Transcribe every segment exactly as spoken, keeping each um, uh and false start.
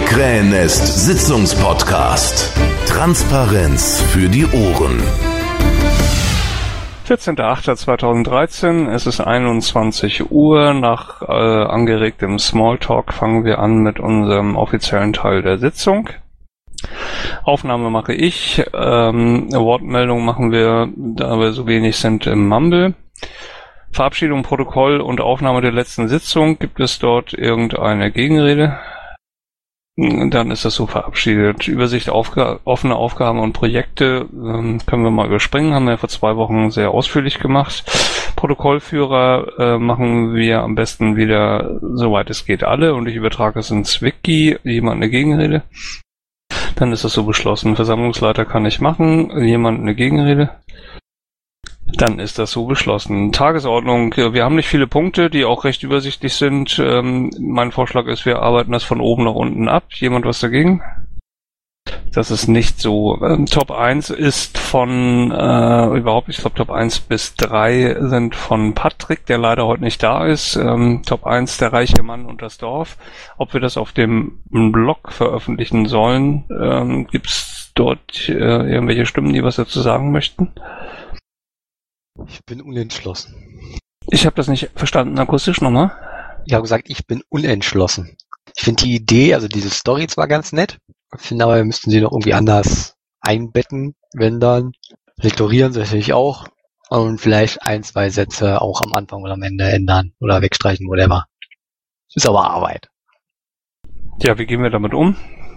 Krähennest Sitzungspodcast. Transparenz für die Ohren. vierzehnter achter zweitausenddreizehn, es ist einundzwanzig Uhr. Nach äh, angeregtem Smalltalk fangen wir an mit unserem offiziellen Teil der Sitzung. Aufnahme mache ich, ähm, Wortmeldung machen wir, da wir so wenig sind, im Mumble. Verabschiedung, Protokoll und Aufnahme der letzten Sitzung. Gibt es dort irgendeine Gegenrede? Dann ist das so verabschiedet. Übersicht Aufga- offene Aufgaben und Projekte ähm, können wir mal überspringen, haben wir vor zwei Wochen sehr ausführlich gemacht. Protokollführer äh, machen wir am besten wieder, soweit es geht, alle, und ich übertrage es ins Wiki. Jemand eine Gegenrede? Dann ist das so beschlossen. Versammlungsleiter kann ich machen. Jemand eine Gegenrede? Dann ist das so beschlossen. Tagesordnung. Wir haben nicht viele Punkte, die auch recht übersichtlich sind. Ähm, mein Vorschlag ist, wir arbeiten das von oben nach unten ab. Jemand was dagegen? Das ist nicht so. Ähm, Top eins ist von, äh, überhaupt, ich glaube Top eins bis drei sind von Patrick, der leider heute nicht da ist. Ähm, Top eins, der reiche Mann und das Dorf. Ob wir das auf dem Blog veröffentlichen sollen, ähm, gibt es dort äh, irgendwelche Stimmen, die was dazu sagen möchten? Ich bin unentschlossen. Ich habe das nicht verstanden. Akustisch nochmal? Ich habe gesagt, ich bin unentschlossen. Ich finde die Idee, also diese Story zwar ganz nett, finde aber, wir müssten sie noch irgendwie anders einbetten, wenn dann. Lektorieren sie natürlich auch. Und vielleicht ein, zwei Sätze auch am Anfang oder am Ende ändern oder wegstreichen, whatever. Ist aber Arbeit. Ja, wie gehen wir damit um?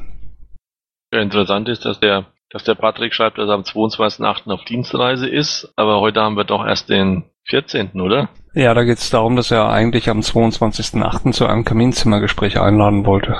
Ja, interessant ist, dass der dass der Patrick schreibt, dass er am zweiundzwanzigsten achten auf Dienstreise ist, aber heute haben wir doch erst den vierzehnten, oder? Ja, da geht es darum, dass er eigentlich am zweiundzwanzigsten achten zu einem Kaminzimmergespräch einladen wollte.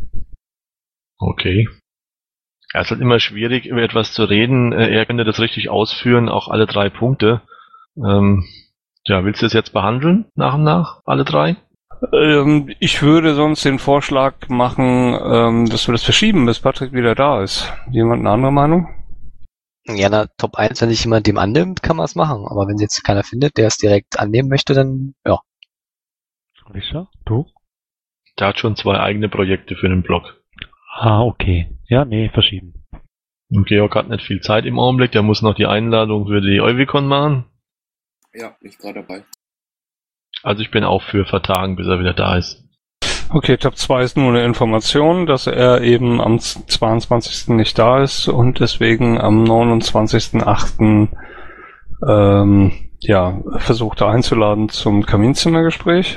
Okay. Ja, es ist halt immer schwierig, über etwas zu reden. Er könnte das richtig ausführen, auch alle drei Punkte. Ähm, ja, willst du das jetzt behandeln, nach und nach, alle drei? Ähm, ich würde sonst den Vorschlag machen, ähm, dass wir das verschieben, bis Patrick wieder da ist. Jemand eine andere Meinung? Ja, na, Top eins, wenn sich jemand dem annimmt, kann man es machen. Aber wenn jetzt keiner findet, der es direkt annehmen möchte, dann, ja. Lisa, du? Der hat schon zwei eigene Projekte für den Blog. Ah, okay. Ja, nee, verschieben. Und Georg hat nicht viel Zeit im Augenblick, der muss noch die Einladung für die Euvicon machen. Ja, ich gerade dabei. Also ich bin auch für Vertagen, bis er wieder da ist. Okay, Top zwei ist nur eine Information, dass er eben am zweiundzwanzigsten nicht da ist und deswegen am neunundzwanzigsten achten Ähm, ja, versucht er einzuladen zum Kaminzimmergespräch.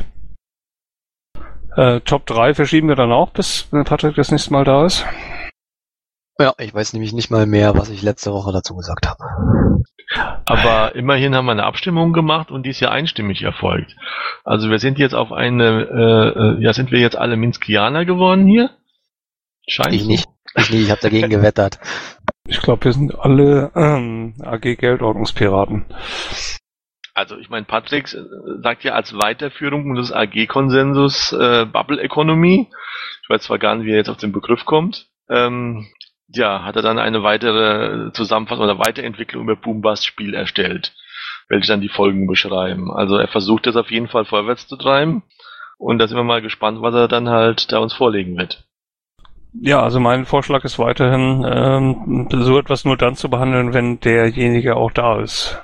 Äh, Top drei verschieben wir dann auch, bis Patrick das nächste Mal da ist. Ja, ich weiß nämlich nicht mal mehr, was ich letzte Woche dazu gesagt habe. Aber immerhin haben wir eine Abstimmung gemacht und die ist ja einstimmig erfolgt. Also wir sind jetzt auf eine, äh, ja, sind wir jetzt alle Minskianer geworden hier? Scheint Ich so. nicht. Ich nicht, ich habe dagegen gewettert. Ich glaube, wir sind alle ähm, A G-Geldordnungspiraten. Also ich meine, Patrick sagt ja als Weiterführung des A G-Konsensus äh, Bubble Economy, ich weiß zwar gar nicht, wie er jetzt auf den Begriff kommt, ähm, ja, hat er dann eine weitere Zusammenfassung oder Weiterentwicklung über Boom-Bust-Spiel erstellt, welche dann die Folgen beschreiben. Also er versucht das auf jeden Fall vorwärts zu treiben und da sind wir mal gespannt, was er dann halt da uns vorlegen wird. Ja, also mein Vorschlag ist weiterhin, ähm, so etwas nur dann zu behandeln, wenn derjenige auch da ist.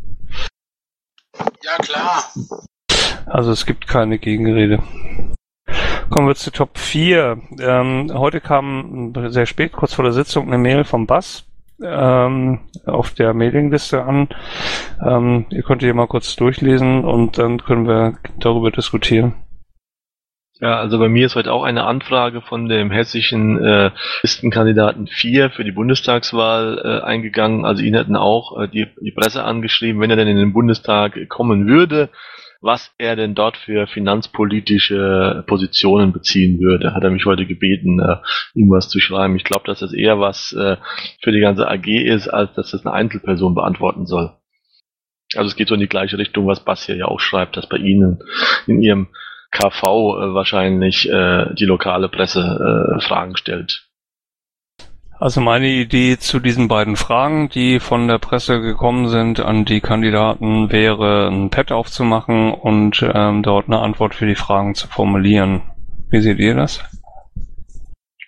Ja, klar. Also es gibt keine Gegenrede. Kommen wir zu Top vier. Ähm, heute kam sehr spät, kurz vor der Sitzung, eine Mail vom Bass ähm, auf der Mailingliste an. Ähm, ihr könnt hier mal kurz durchlesen und dann können wir darüber diskutieren. Ja, also bei mir ist heute auch eine Anfrage von dem hessischen äh, Listenkandidaten vier für die Bundestagswahl äh, eingegangen. Also ihn hätten auch äh, die, die Presse angeschrieben, wenn er denn in den Bundestag kommen würde, was er denn dort für finanzpolitische Positionen beziehen würde. Hat er mich heute gebeten, äh, ihm was zu schreiben. Ich glaube, dass das eher was äh, für die ganze A G ist, als dass das eine Einzelperson beantworten soll. Also es geht so in die gleiche Richtung, was Bass hier ja auch schreibt, dass bei Ihnen in Ihrem K V äh, wahrscheinlich äh, die lokale Presse äh, Fragen stellt. Also meine Idee zu diesen beiden Fragen, die von der Presse gekommen sind an die Kandidaten, wäre, ein Pad aufzumachen und ähm, dort eine Antwort für die Fragen zu formulieren. Wie seht ihr das?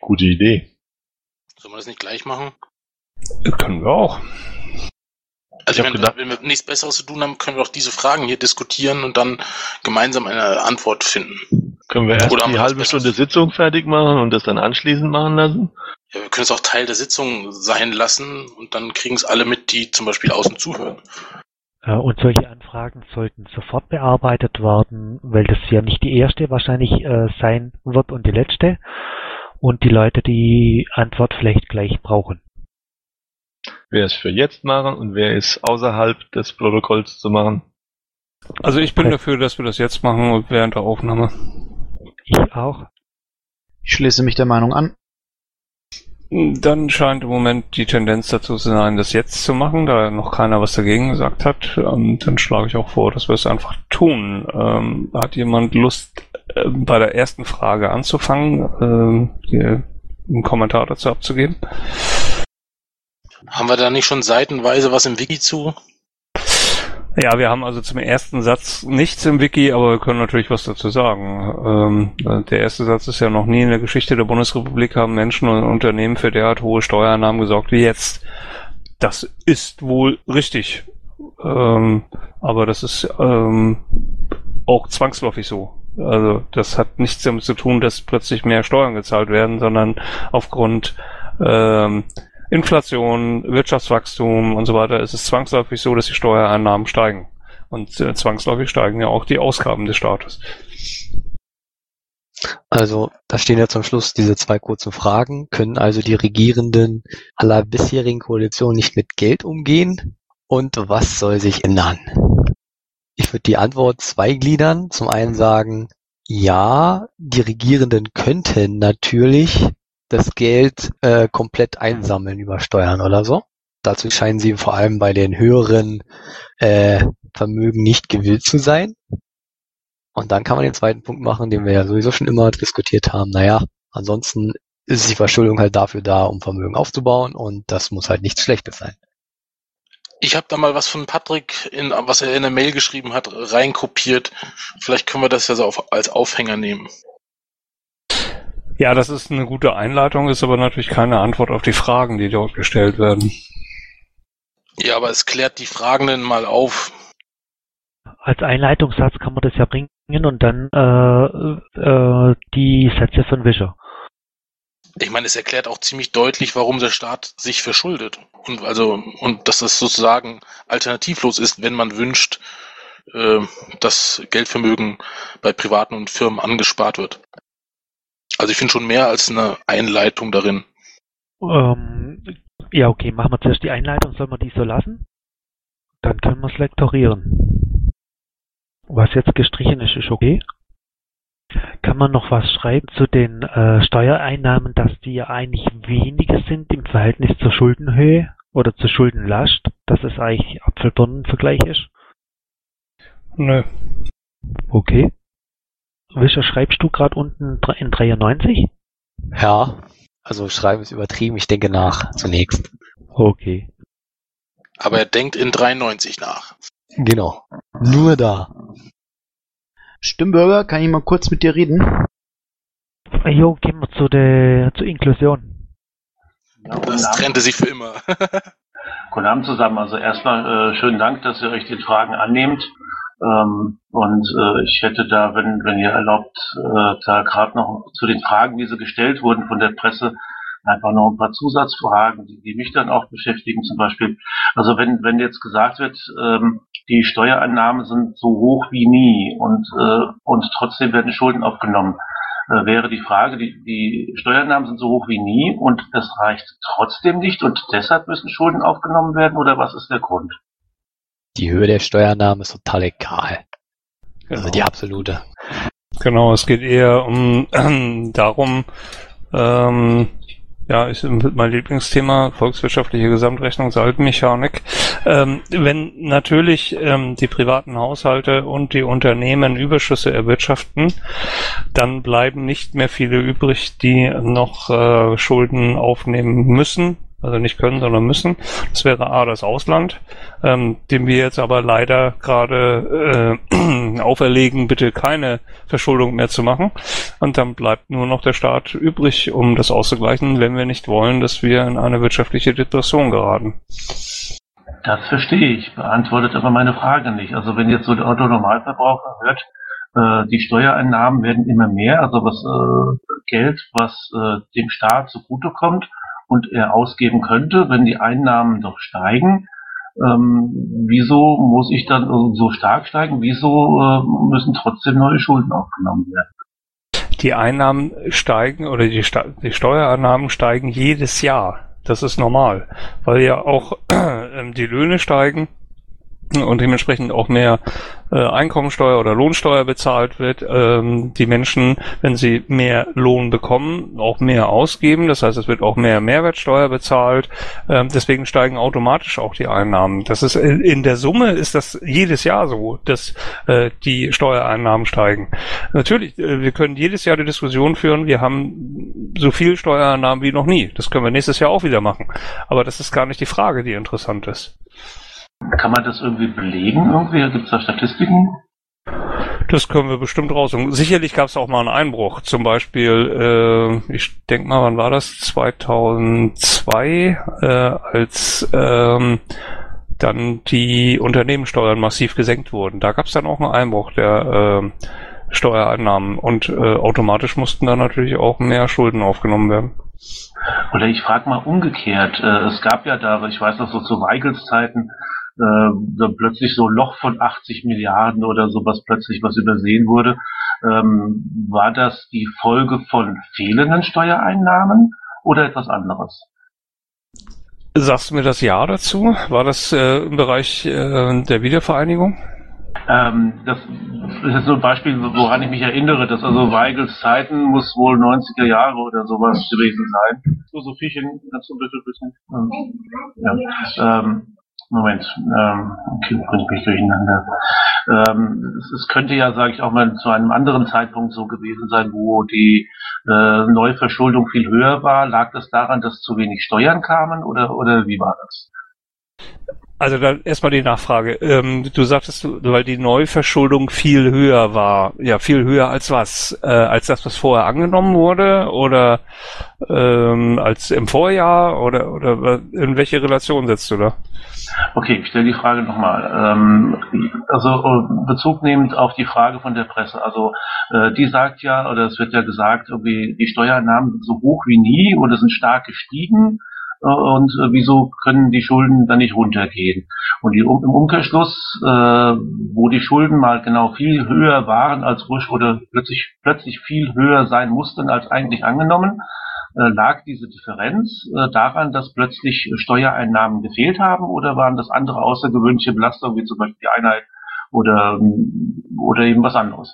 Gute Idee. Sollen wir das nicht gleich machen? Können wir auch. Also Ich hab wenn, gedacht- wenn wir nichts Besseres zu tun haben, können wir auch diese Fragen hier diskutieren und dann gemeinsam eine Antwort finden. Können wir erst Oder haben die wir was halbe Besseres? Stunde Sitzung fertig machen und das dann anschließend machen lassen? Ja, wir können es auch Teil der Sitzung sein lassen und dann kriegen es alle mit, die zum Beispiel außen zuhören. Äh, Und solche Anfragen sollten sofort bearbeitet werden, weil das ja nicht die erste wahrscheinlich äh, sein wird und die letzte. Und die Leute die Antwort vielleicht gleich brauchen. Wer es für jetzt machen und wer es außerhalb des Protokolls zu machen? Also ich bin Okay. dafür, dass wir das jetzt machen während der Aufnahme. Ich auch. Ich schließe mich der Meinung an. Dann scheint im Moment die Tendenz dazu zu sein, das jetzt zu machen, da noch keiner was dagegen gesagt hat. Und dann schlage ich auch vor, dass wir es einfach tun. Ähm, hat jemand Lust, äh, bei der ersten Frage anzufangen, ähm, hier einen Kommentar dazu abzugeben? Haben wir da nicht schon seitenweise was im Wiki zu? Ja, wir haben also zum ersten Satz nichts im Wiki, aber wir können natürlich was dazu sagen. Ähm, der erste Satz ist ja: noch nie in der Geschichte der Bundesrepublik haben Menschen und Unternehmen für derart hohe Steuereinnahmen gesorgt wie jetzt. Das ist wohl richtig. Ähm, aber das ist ähm, auch zwangsläufig so. Also das hat nichts damit zu tun, dass plötzlich mehr Steuern gezahlt werden, sondern aufgrund ähm, Inflation, Wirtschaftswachstum und so weiter ist es zwangsläufig so, dass die Steuereinnahmen steigen. Und äh, zwangsläufig steigen ja auch die Ausgaben des Staates. Also, da stehen ja zum Schluss diese zwei kurzen Fragen. Können also die Regierenden aller bisherigen Koalitionen nicht mit Geld umgehen? Und was soll sich ändern? Ich würde die Antwort zweigliedern. Zum einen sagen, ja, die Regierenden könnten natürlich das Geld äh, komplett einsammeln über Steuern oder so. Dazu scheinen sie vor allem bei den höheren äh, Vermögen nicht gewillt zu sein. Und dann kann man den zweiten Punkt machen, den wir ja sowieso schon immer diskutiert haben. Naja, ansonsten ist die Verschuldung halt dafür da, um Vermögen aufzubauen, und das muss halt nichts Schlechtes sein. Ich habe da mal was von Patrick, in, was er in der Mail geschrieben hat, reinkopiert. Vielleicht können wir das ja so auf, als Aufhänger nehmen. Ja, das ist eine gute Einleitung, ist aber natürlich keine Antwort auf die Fragen, die dort gestellt werden. Ja, aber es klärt die Fragenden mal auf. Als Einleitungssatz kann man das ja bringen und dann äh, äh, die Sätze von Wischer. Ich meine, es erklärt auch ziemlich deutlich, warum der Staat sich verschuldet. Und also, und dass das sozusagen alternativlos ist, wenn man wünscht, äh, dass Geldvermögen bei Privaten und Firmen angespart wird. Also ich finde schon mehr als eine Einleitung darin. Ähm, ja, okay, machen wir zuerst die Einleitung, sollen wir die so lassen? Dann können wir es lektorieren. Was jetzt gestrichen ist, ist okay. Kann man noch was schreiben zu den äh, Steuereinnahmen, dass die ja eigentlich weniger sind im Verhältnis zur Schuldenhöhe oder zur Schuldenlast, dass es eigentlich Apfel-Birnen-Vergleich ist? Nö. Okay. Wischer, schreibst du gerade unten in dreiundneunzig? Ja, also schreiben ist übertrieben, ich denke nach zunächst. Okay. Aber er denkt in dreiundneunzig nach. Genau. Nur da. Stimmbürger, kann ich mal kurz mit dir reden? Jo, gehen wir zu der zur Inklusion. Ja, guten Das Abend. trennte sich für immer. Guten Abend zusammen. Also erstmal äh, schönen Dank, dass ihr euch den Fragen annehmt. Ähm, und äh, ich hätte da, wenn, wenn ihr erlaubt, äh, da gerade noch zu den Fragen, wie sie gestellt wurden von der Presse, einfach noch ein paar Zusatzfragen, die, die mich dann auch beschäftigen. Zum Beispiel, also wenn, wenn jetzt gesagt wird, ähm, die Steuereinnahmen sind so hoch wie nie und, äh, und trotzdem werden Schulden aufgenommen, äh, wäre die Frage, die, die Steuereinnahmen sind so hoch wie nie und das reicht trotzdem nicht und deshalb müssen Schulden aufgenommen werden, oder was ist der Grund? Die Höhe der Steuereinnahmen ist total egal. Also Genau. die absolute. Genau, es geht eher um äh, darum, ähm, ja, ist mein Lieblingsthema, volkswirtschaftliche Gesamtrechnung, Saldenmechanik. Ähm, wenn natürlich ähm, die privaten Haushalte und die Unternehmen Überschüsse erwirtschaften, dann bleiben nicht mehr viele übrig, die noch äh, Schulden aufnehmen müssen, Also nicht können, sondern müssen. Das wäre A, das Ausland, ähm, dem wir jetzt aber leider gerade äh, auferlegen, bitte keine Verschuldung mehr zu machen. Und dann bleibt nur noch der Staat übrig, um das auszugleichen, wenn wir nicht wollen, dass wir in eine wirtschaftliche Depression geraten. Das verstehe ich, beantwortet aber meine Frage nicht. Also wenn jetzt so der Otto-Normalverbraucher hört, äh, die Steuereinnahmen werden immer mehr, also was äh, Geld, was äh, dem Staat zugutekommt und er ausgeben könnte, wenn die Einnahmen doch steigen, ähm, wieso muss ich dann so stark steigen? Wieso äh, müssen trotzdem neue Schulden aufgenommen werden? Die Einnahmen steigen oder die, Sta- die Steuereinnahmen steigen jedes Jahr. Das ist normal, weil ja auch äh, die Löhne steigen und dementsprechend auch mehr äh, Einkommensteuer oder Lohnsteuer bezahlt wird. Ähm, die Menschen, wenn sie mehr Lohn bekommen, auch mehr ausgeben. Das heißt, es wird auch mehr Mehrwertsteuer bezahlt. Ähm, deswegen steigen automatisch auch die Einnahmen. Das ist in, in der Summe ist das jedes Jahr so, dass äh, die Steuereinnahmen steigen. Natürlich, äh, wir können jedes Jahr die Diskussion führen, wir haben so viel Steuereinnahmen wie noch nie. Das können wir nächstes Jahr auch wieder machen. Aber das ist gar nicht die Frage, die interessant ist. Kann man das irgendwie belegen? Irgendwie? Gibt es da Statistiken? Das können wir bestimmt rausholen. Sicherlich gab es auch mal einen Einbruch. Zum Beispiel, äh, ich denke mal, wann war das? zweitausendzwei, äh, als ähm, dann die Unternehmenssteuern massiv gesenkt wurden. Da gab es dann auch einen Einbruch der äh, Steuereinnahmen und äh, automatisch mussten dann natürlich auch mehr Schulden aufgenommen werden. Oder ich frage mal umgekehrt. Äh, es gab ja da, ich weiß noch so zu Weigels Zeiten, äh, so plötzlich so ein Loch von achtzig Milliarden oder sowas plötzlich, was übersehen wurde. Ähm, war das die Folge von fehlenden Steuereinnahmen oder etwas anderes? Sagst du mir das Jahr dazu? War das äh, im Bereich äh, der Wiedervereinigung? Ähm, das ist jetzt so ein Beispiel, woran ich mich erinnere, dass also Weigels Zeiten muss wohl neunziger Jahre oder sowas gewesen sein. So, Sophiechen, kannst du bitte ein bisschen? Ja. Ähm, Moment, ähm, okay, bringe ich mich durcheinander. Ähm, es, es könnte ja, sage ich auch mal, zu einem anderen Zeitpunkt so gewesen sein, wo die äh, Neuverschuldung viel höher war. Lag das daran, dass zu wenig Steuern kamen oder oder wie war das? Also dann erstmal die Nachfrage. Ähm, du sagtest, weil die Neuverschuldung viel höher war. Ja, viel höher als was? Äh, als das, was vorher angenommen wurde? Oder ähm, als im Vorjahr? Oder oder in welche Relation setzt du da? Okay, ich stelle die Frage nochmal. Ähm, also Bezug nehmend auf die Frage von der Presse. Also äh, die sagt ja, oder es wird ja gesagt, irgendwie die Steuereinnahmen sind so hoch wie nie oder sind stark gestiegen. Und äh, wieso können die Schulden dann nicht runtergehen? Und die, um, im Umkehrschluss, äh, wo die Schulden mal genau viel höher waren als ursprünglich oder plötzlich plötzlich viel höher sein mussten als eigentlich angenommen, äh, lag diese Differenz äh, daran, dass plötzlich Steuereinnahmen gefehlt haben oder waren das andere außergewöhnliche Belastungen wie zum Beispiel die Einheit oder oder eben was anderes?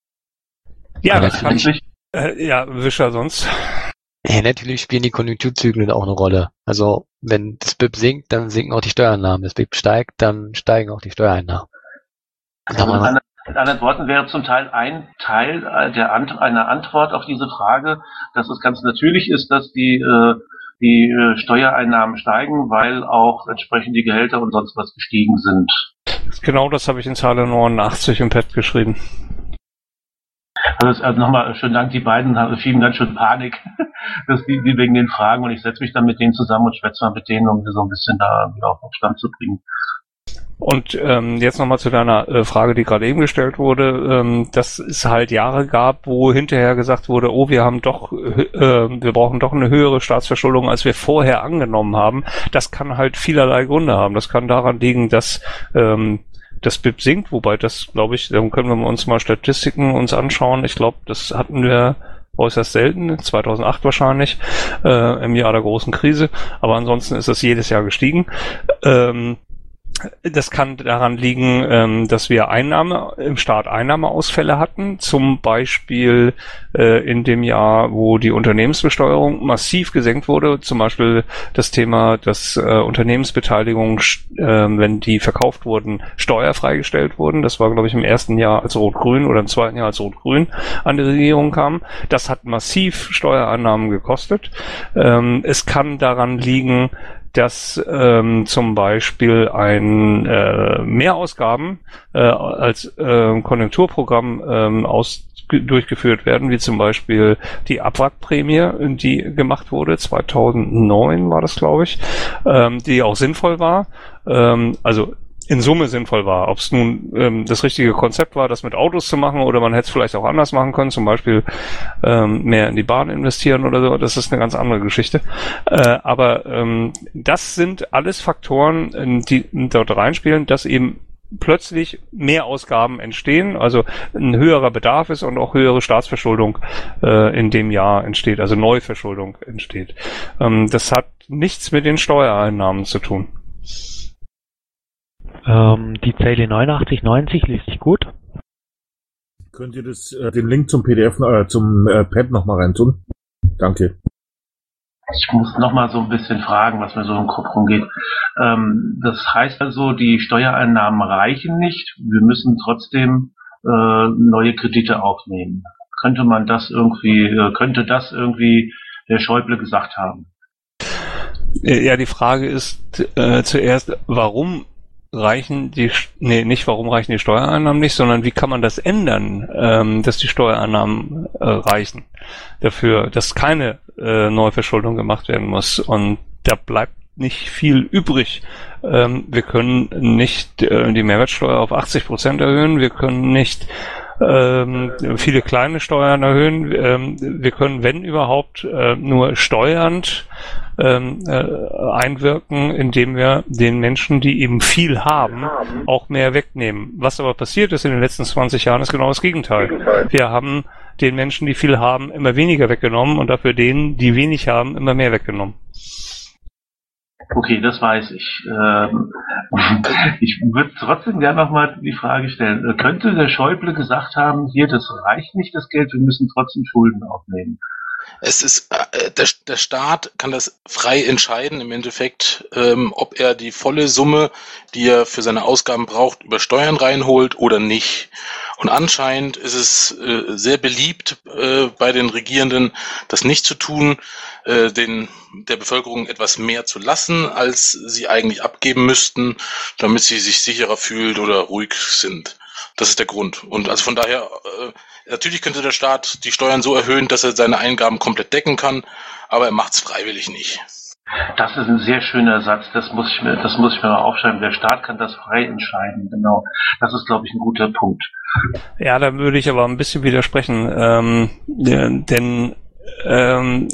Ja, das kann ich. Äh, ja, Wischer sonst. Ja, natürlich spielen die Konjunkturzyklen auch eine Rolle. Also wenn das B I P sinkt, dann sinken auch die Steuereinnahmen. Das B I P steigt, dann steigen auch die Steuereinnahmen. Also mit, anderen, mit anderen Worten wäre zum Teil ein Teil der Ant- einer Antwort auf diese Frage, dass es ganz natürlich ist, dass die, äh, die äh, Steuereinnahmen steigen, weil auch entsprechend die Gehälter und sonst was gestiegen sind. Genau das habe ich in Zeile neunundachtzig im Pad geschrieben. Also, also nochmal schönen Dank, die beiden schieben ganz schön Panik, dass die, die wegen den Fragen, und ich setze mich dann mit denen zusammen und schwätze mal mit denen, um so ein bisschen da wieder auf den Stand zu bringen. Und ähm, jetzt nochmal zu deiner äh, Frage, die gerade eben gestellt wurde, ähm, dass es halt Jahre gab, wo hinterher gesagt wurde, oh, wir haben doch, äh, wir brauchen doch eine höhere Staatsverschuldung, als wir vorher angenommen haben. Das kann halt vielerlei Gründe haben. Das kann daran liegen, dass ähm, das B I P sinkt, wobei das, glaube ich, dann können wir uns mal Statistiken uns anschauen. Ich glaube, das hatten wir äußerst selten, zweitausendacht wahrscheinlich, äh, im Jahr der großen Krise. Aber ansonsten ist es jedes Jahr gestiegen. Ähm, Das kann daran liegen, ähm, dass wir Einnahme, im Staat Einnahmeausfälle hatten, zum Beispiel äh, in dem Jahr, wo die Unternehmensbesteuerung massiv gesenkt wurde, zum Beispiel das Thema, dass äh, Unternehmensbeteiligungen, äh, wenn die verkauft wurden, steuerfrei gestellt wurden. Das war, glaube ich, im ersten Jahr als Rot-Grün oder im zweiten Jahr als Rot-Grün an die Regierung kam. Das hat massiv Steuereinnahmen gekostet. Ähm, es kann daran liegen, dass ähm, zum Beispiel ein äh, Mehrausgaben äh, als äh, Konjunkturprogramm ähm, aus durchgeführt werden, wie zum Beispiel die Abwrackprämie, die gemacht wurde, zweitausendneun war das, glaube ich, ähm, die auch sinnvoll war, ähm, also in Summe sinnvoll war. Ob es nun ähm, das richtige Konzept war, das mit Autos zu machen, oder man hätte es vielleicht auch anders machen können, zum Beispiel ähm, mehr in die Bahn investieren oder so, das ist eine ganz andere Geschichte. Äh, aber ähm, das sind alles Faktoren, die dort reinspielen, dass eben plötzlich mehr Ausgaben entstehen, also ein höherer Bedarf ist und auch höhere Staatsverschuldung äh, in dem Jahr entsteht, also Neuverschuldung entsteht. Ähm, das hat nichts mit den Steuereinnahmen zu tun. Ähm, die Zeile neunundachtzig neunzig liest sich gut. Könnt ihr das, äh, den Link zum P D F, äh, zum äh, Pad nochmal reintun? Danke. Ich muss nochmal so ein bisschen fragen, was mir so im Kopf rumgeht. Ähm, das heißt also, die Steuereinnahmen reichen nicht. Wir müssen trotzdem äh, neue Kredite aufnehmen. Könnte man das irgendwie, äh, könnte das irgendwie der Schäuble gesagt haben? Ja, die Frage ist äh, zuerst, warum reichen die, nee, nicht warum reichen die Steuereinnahmen nicht, sondern wie kann man das ändern, ähm, dass die Steuereinnahmen äh, reichen dafür, dass keine äh, Neuverschuldung gemacht werden muss. Und da bleibt nicht viel übrig. Ähm, wir können nicht äh, die Mehrwertsteuer auf achtzig Prozent erhöhen, wir können nicht ähm, viele kleine Steuern erhöhen, ähm, wir können, wenn überhaupt, äh, nur steuernd ähm, äh, einwirken, indem wir den Menschen, die eben viel haben, auch mehr wegnehmen. Was aber passiert ist in den letzten zwanzig Jahren, ist genau das Gegenteil. Wir haben den Menschen, die viel haben, immer weniger weggenommen und dafür denen, die wenig haben, immer mehr weggenommen. Okay, das weiß ich. Ähm, ich würde trotzdem gerne nochmal die Frage stellen. Könnte der Schäuble gesagt haben, hier, das reicht nicht, das Geld, wir müssen trotzdem Schulden aufnehmen? Es ist, äh, der, der Staat kann das frei entscheiden, im Endeffekt, ähm, ob er die volle Summe, die er für seine Ausgaben braucht, über Steuern reinholt oder nicht. Und anscheinend ist es äh, sehr beliebt äh, bei den Regierenden, das nicht zu tun, äh, den, der Bevölkerung etwas mehr zu lassen, als sie eigentlich abgeben müssten, damit sie sich sicherer fühlt oder ruhig sind. Das ist der Grund. Und also von daher, äh, natürlich könnte der Staat die Steuern so erhöhen, dass er seine Eingaben komplett decken kann, aber er macht es freiwillig nicht. Das ist ein sehr schöner Satz, das muss ich mir, das muss ich mir mal aufschreiben. Der Staat kann das frei entscheiden, genau. Das ist, glaube ich, ein guter Punkt. Ja, da würde ich aber ein bisschen widersprechen, ähm, denn ähm,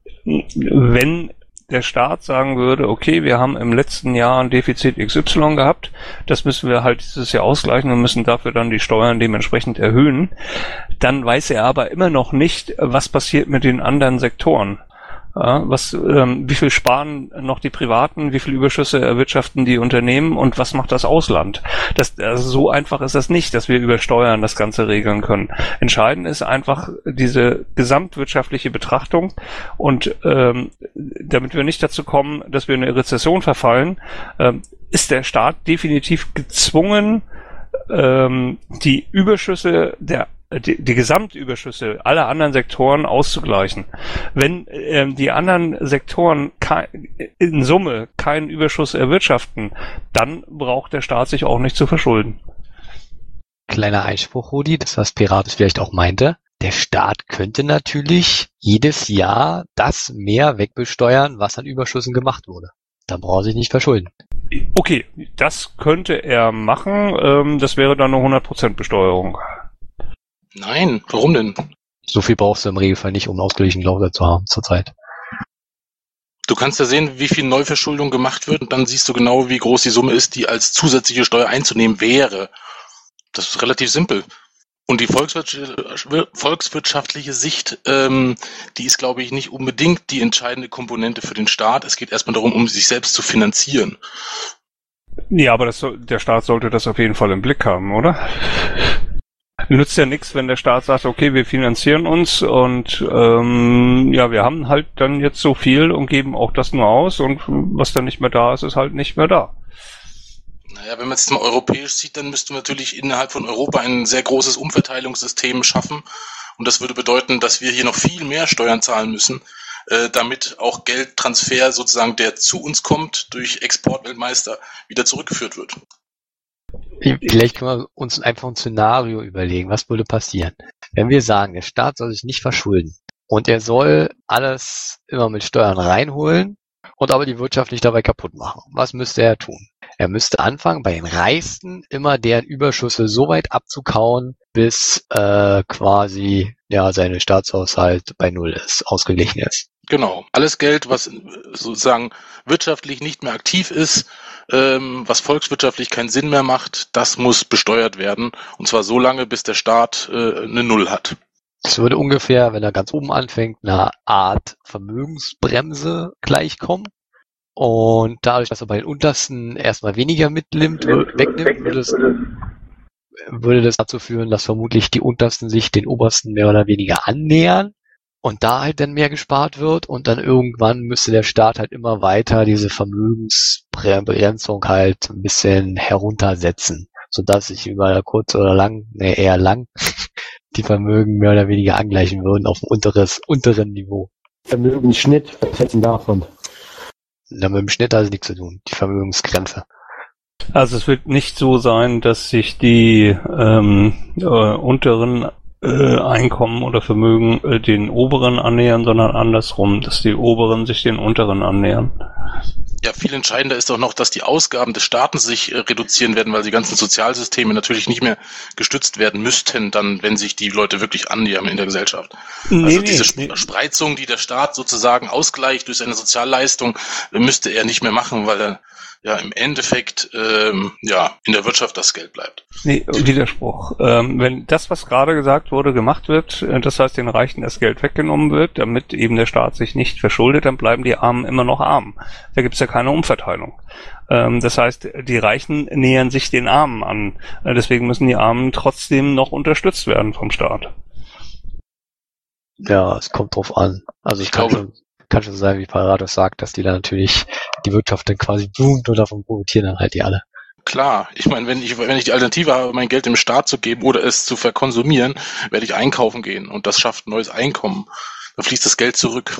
wenn der Staat sagen würde, okay, wir haben im letzten Jahr ein Defizit X Y gehabt, das müssen wir halt dieses Jahr ausgleichen und müssen dafür dann die Steuern dementsprechend erhöhen, dann weiß er aber immer noch nicht, was passiert mit den anderen Sektoren. Ja, was, ähm, wie viel sparen noch die Privaten, wie viel Überschüsse erwirtschaften die Unternehmen und was macht das Ausland? Das, also so einfach ist das nicht, dass wir über Steuern das Ganze regeln können. Entscheidend ist einfach diese gesamtwirtschaftliche Betrachtung und ähm, damit wir nicht dazu kommen, dass wir in eine Rezession verfallen, ähm, ist der Staat definitiv gezwungen, ähm, die Überschüsse der Die, die Gesamtüberschüsse aller anderen Sektoren auszugleichen. Wenn ähm, die anderen Sektoren ke- in Summe keinen Überschuss erwirtschaften, dann braucht der Staat sich auch nicht zu verschulden. Kleiner Einspruch, Rudi, das was Pirates vielleicht auch meinte. Der Staat könnte natürlich jedes Jahr das mehr wegbesteuern, was an Überschüssen gemacht wurde. Dann braucht er sich nicht verschulden. Okay, das könnte er machen. Ähm, das wäre dann eine hundert Prozent Besteuerung. Nein, warum denn? So viel brauchst du im Regelfall nicht, um einen ausgeglichenen Laufzeit zu haben zurzeit. Du kannst ja sehen, wie viel Neuverschuldung gemacht wird und dann siehst du genau, wie groß die Summe ist, die als zusätzliche Steuer einzunehmen wäre. Das ist relativ simpel. Und die volkswirtschaftliche, volkswirtschaftliche Sicht, ähm, die ist, glaube ich, nicht unbedingt die entscheidende Komponente für den Staat. Es geht erstmal darum, um sich selbst zu finanzieren. Ja, aber das soll, der Staat sollte das auf jeden Fall im Blick haben, oder? Nützt ja nichts, wenn der Staat sagt, okay, wir finanzieren uns und ähm, ja, wir haben halt dann jetzt so viel und geben auch das nur aus und was dann nicht mehr da ist, ist halt nicht mehr da. Naja, wenn man es mal europäisch sieht, dann müsste man natürlich innerhalb von Europa ein sehr großes Umverteilungssystem schaffen und das würde bedeuten, dass wir hier noch viel mehr Steuern zahlen müssen, äh, damit auch Geldtransfer sozusagen, der zu uns kommt, durch Exportweltmeister wieder zurückgeführt wird. Vielleicht können wir uns einfach ein Szenario überlegen, was würde passieren, wenn wir sagen, der Staat soll sich nicht verschulden und er soll alles immer mit Steuern reinholen und aber die Wirtschaft nicht dabei kaputt machen. Was müsste er tun? Er müsste anfangen, bei den Reichsten immer deren Überschüsse so weit abzukauen, bis äh, quasi ja sein Staatshaushalt bei Null ist, ausgeglichen ist. Genau. Alles Geld, was sozusagen wirtschaftlich nicht mehr aktiv ist, ähm, was volkswirtschaftlich keinen Sinn mehr macht, das muss besteuert werden. Und zwar so lange, bis der Staat äh, eine Null hat. Das würde ungefähr, wenn er ganz oben anfängt, eine Art Vermögensbremse gleichkommen. Und dadurch, dass er bei den Untersten erstmal weniger mitnimmt, wegnimmt, würde es, würde das dazu führen, dass vermutlich die Untersten sich den Obersten mehr oder weniger annähern und da halt dann mehr gespart wird und dann irgendwann müsste der Staat halt immer weiter diese Vermögensbegrenzung halt ein bisschen heruntersetzen, sodass sich über kurz oder lang, ne, eher lang, die Vermögen mehr oder weniger angleichen würden auf ein unteres, unteren Niveau. Vermögensschnitt, was hältst du davon? Na, mit dem Schnitt hat es nichts zu tun, die Vermögensgrenze. Also es wird nicht so sein, dass sich die ähm, äh, unteren äh, Einkommen oder Vermögen äh, den oberen annähern, sondern andersrum, dass die oberen sich den unteren annähern. Ja, viel entscheidender ist doch noch, dass die Ausgaben des Staates sich äh, reduzieren werden, weil die ganzen Sozialsysteme natürlich nicht mehr gestützt werden müssten, dann, wenn sich die Leute wirklich annähern in der Gesellschaft. Nee, also nee, diese nee. Spreizung, die der Staat sozusagen ausgleicht durch seine Sozialleistung, äh, müsste er nicht mehr machen, weil er ja im Endeffekt ähm, ja in der Wirtschaft das Geld bleibt. Nee, Widerspruch. Ähm, wenn das, was gerade gesagt wurde, gemacht wird, äh, das heißt, den Reichen das Geld weggenommen wird, damit eben der Staat sich nicht verschuldet, dann bleiben die Armen immer noch arm. Da gibt's ja keine Umverteilung. Ähm, das heißt, die Reichen nähern sich den Armen an. Äh, deswegen müssen die Armen trotzdem noch unterstützt werden vom Staat. Ja, es kommt drauf an. Also ich, ich kann glaube, schon kann schon sagen, wie Parados sagt, dass die dann natürlich die Wirtschaft dann quasi boomt und davon profitieren dann halt die alle. Klar, ich meine, wenn ich wenn ich die Alternative habe, mein Geld dem Staat zu geben oder es zu verkonsumieren, werde ich einkaufen gehen und das schafft ein neues Einkommen. Dann fließt das Geld zurück.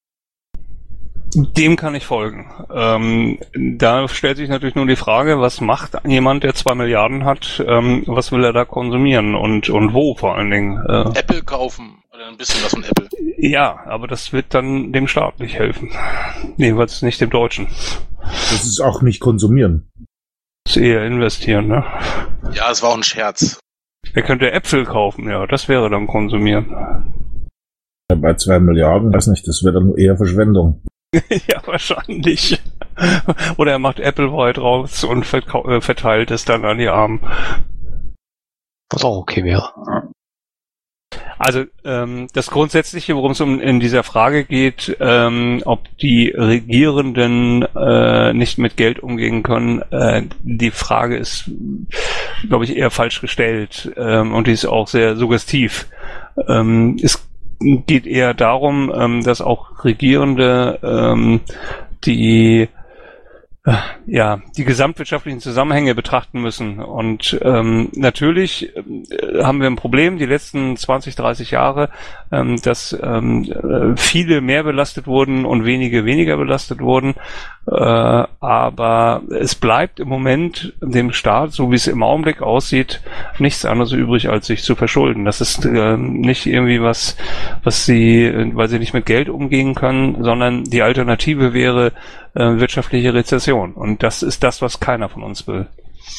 Dem kann ich folgen. Ähm, da stellt sich natürlich nur die Frage, was macht jemand, der zwei Milliarden hat, ähm, was will er da konsumieren und und wo vor allen Dingen? Äh, Apple kaufen oder ein bisschen was von Apple. Ja, aber das wird dann dem Staat nicht helfen. Jedenfalls nicht dem Deutschen. Das ist auch nicht konsumieren. Das ist eher investieren, ne? Ja, es war auch ein Scherz. Er könnte Äpfel kaufen, ja, das wäre dann konsumieren. Ja, bei zwei Milliarden, weiß nicht, das wäre dann eher Verschwendung. Ja, wahrscheinlich. Oder er macht Appleboy draus und verteilt es dann an die Armen. Was auch okay wäre. Also ähm, das Grundsätzliche, worum es um in dieser Frage geht, ähm, ob die Regierenden äh, nicht mit Geld umgehen können, äh, die Frage ist, glaube ich, eher falsch gestellt ähm, und die ist auch sehr suggestiv. Ähm, es geht eher darum, ähm, dass auch Regierende ähm, die ja, die gesamtwirtschaftlichen Zusammenhänge betrachten müssen. Und ähm, natürlich äh, haben wir ein Problem die letzten zwanzig, dreißig Jahre, ähm, dass ähm, viele mehr belastet wurden und wenige weniger belastet wurden. Äh, aber es bleibt im Moment dem Staat, so wie es im Augenblick aussieht, nichts anderes übrig, als sich zu verschulden. Das ist äh, nicht irgendwie was, was sie, weil sie nicht mit Geld umgehen können, sondern die Alternative wäre äh, wirtschaftliche Rezession. Und das ist das, was keiner von uns will.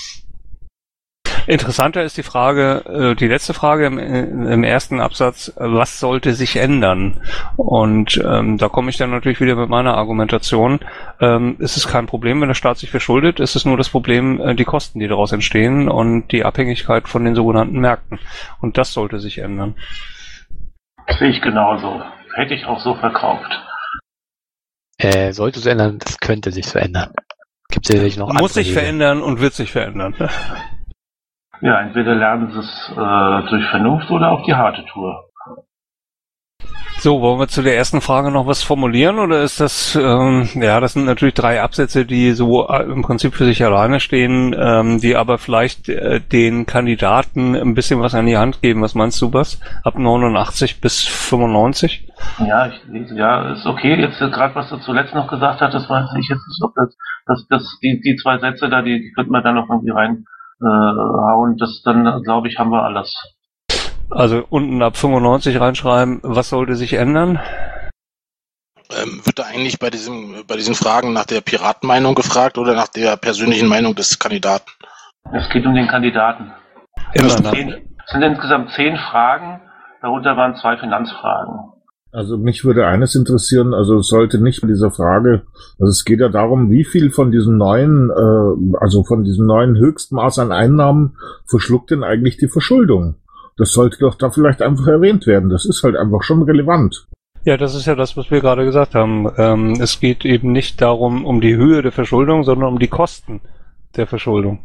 Interessanter ist die Frage, äh, die letzte Frage im, im ersten Absatz, was sollte sich ändern? Und ähm, da komme ich dann natürlich wieder mit meiner Argumentation. Ähm, es ist kein Problem, wenn der Staat sich verschuldet, es ist nur das Problem, äh, die Kosten, die daraus entstehen und die Abhängigkeit von den sogenannten Märkten. Und das sollte sich ändern. Sehe ich genauso. Hätte ich auch so verkauft. Äh, sollte so ändern, das könnte sich so ändern. Gibt sicherlich noch Muss andere sich Wege. verändern und wird sich verändern. Ja, entweder lernen sie es äh, durch Vernunft oder auf die harte Tour. So, wollen wir zu der ersten Frage noch was formulieren oder ist das, ähm, ja, das sind natürlich drei Absätze, die so äh, im Prinzip für sich alleine stehen, ähm, die aber vielleicht äh, den Kandidaten ein bisschen was an die Hand geben. Was meinst du, was? Ab neunundachtzig bis fünfundneunzig? Ja, ich lese, ja, ist okay. Jetzt äh, gerade was du zuletzt noch gesagt hattest, weiß ich jetzt nicht, ob das, das, das die, die zwei Sätze da, die, die könnten wir da noch irgendwie rein äh, hauen. Das dann, glaube ich, haben wir alles. Also unten ab fünfundneunzig reinschreiben, was sollte sich ändern? Ähm, wird da eigentlich bei diesem, bei diesen Fragen nach der Piratenmeinung gefragt oder nach der persönlichen Meinung des Kandidaten? Es geht um den Kandidaten. Immer, Es sind, ne? zehn, es sind insgesamt zehn Fragen, darunter waren zwei Finanzfragen. Also mich würde eines interessieren, also es sollte nicht bei dieser Frage, also es geht ja darum, wie viel von diesem neuen, äh, also von diesem neuen Höchstmaß an Einnahmen verschluckt denn eigentlich die Verschuldung? Das sollte doch da vielleicht einfach erwähnt werden. Das ist halt einfach schon relevant. Ja, das ist ja das, was wir gerade gesagt haben. Ähm, es geht eben nicht darum, um die Höhe der Verschuldung, sondern um die Kosten der Verschuldung.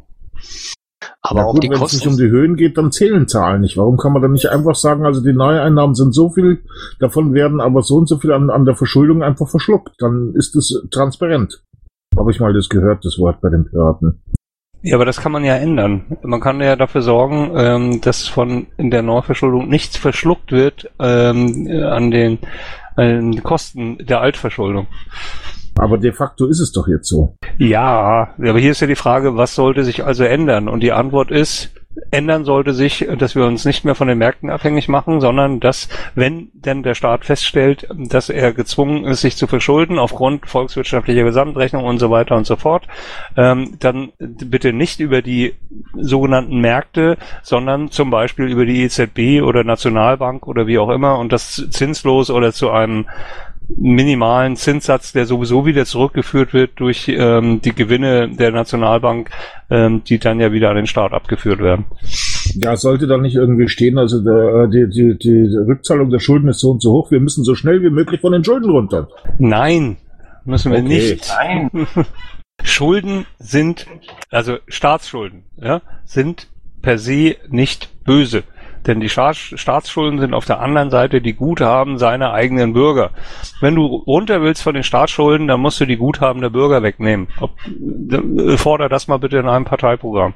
Aber ja, auch gut, die wenn Kosten. es nicht um die Höhen geht, dann zählen Zahlen nicht. Warum kann man dann nicht einfach sagen, also die Neueinnahmen sind so viel, davon werden aber so und so viel an, an der Verschuldung einfach verschluckt. Dann ist es transparent. Habe ich mal das gehört, das Wort bei den Piraten. Ja, aber das kann man ja ändern. Man kann ja dafür sorgen, ähm, dass von in der Neuverschuldung nichts verschluckt wird ähm, an den, an den Kosten der Altverschuldung. Aber de facto ist es doch jetzt so. Ja, aber hier ist ja die Frage, was sollte sich also ändern? Und die Antwort ist, ändern sollte sich, dass wir uns nicht mehr von den Märkten abhängig machen, sondern dass, wenn denn der Staat feststellt, dass er gezwungen ist, sich zu verschulden aufgrund volkswirtschaftlicher Gesamtrechnung und so weiter und so fort, ähm, dann bitte nicht über die sogenannten Märkte, sondern zum Beispiel über die E Z B oder Nationalbank oder wie auch immer und das zinslos oder zu einem minimalen Zinssatz, der sowieso wieder zurückgeführt wird durch ähm, die Gewinne der Nationalbank, ähm, die dann ja wieder an den Staat abgeführt werden. Ja, sollte da nicht irgendwie stehen, also der, die, die, die Rückzahlung der Schulden ist so und so hoch, wir müssen so schnell wie möglich von den Schulden runter. Nein, müssen wir Okay. nicht. Nein. Schulden sind, also Staatsschulden, ja, sind per se nicht böse. Denn die Staatsschulden sind auf der anderen Seite die Guthaben seiner eigenen Bürger. Wenn du runter willst von den Staatsschulden, dann musst du die Guthaben der Bürger wegnehmen. Ob, forder das mal bitte in einem Parteiprogramm.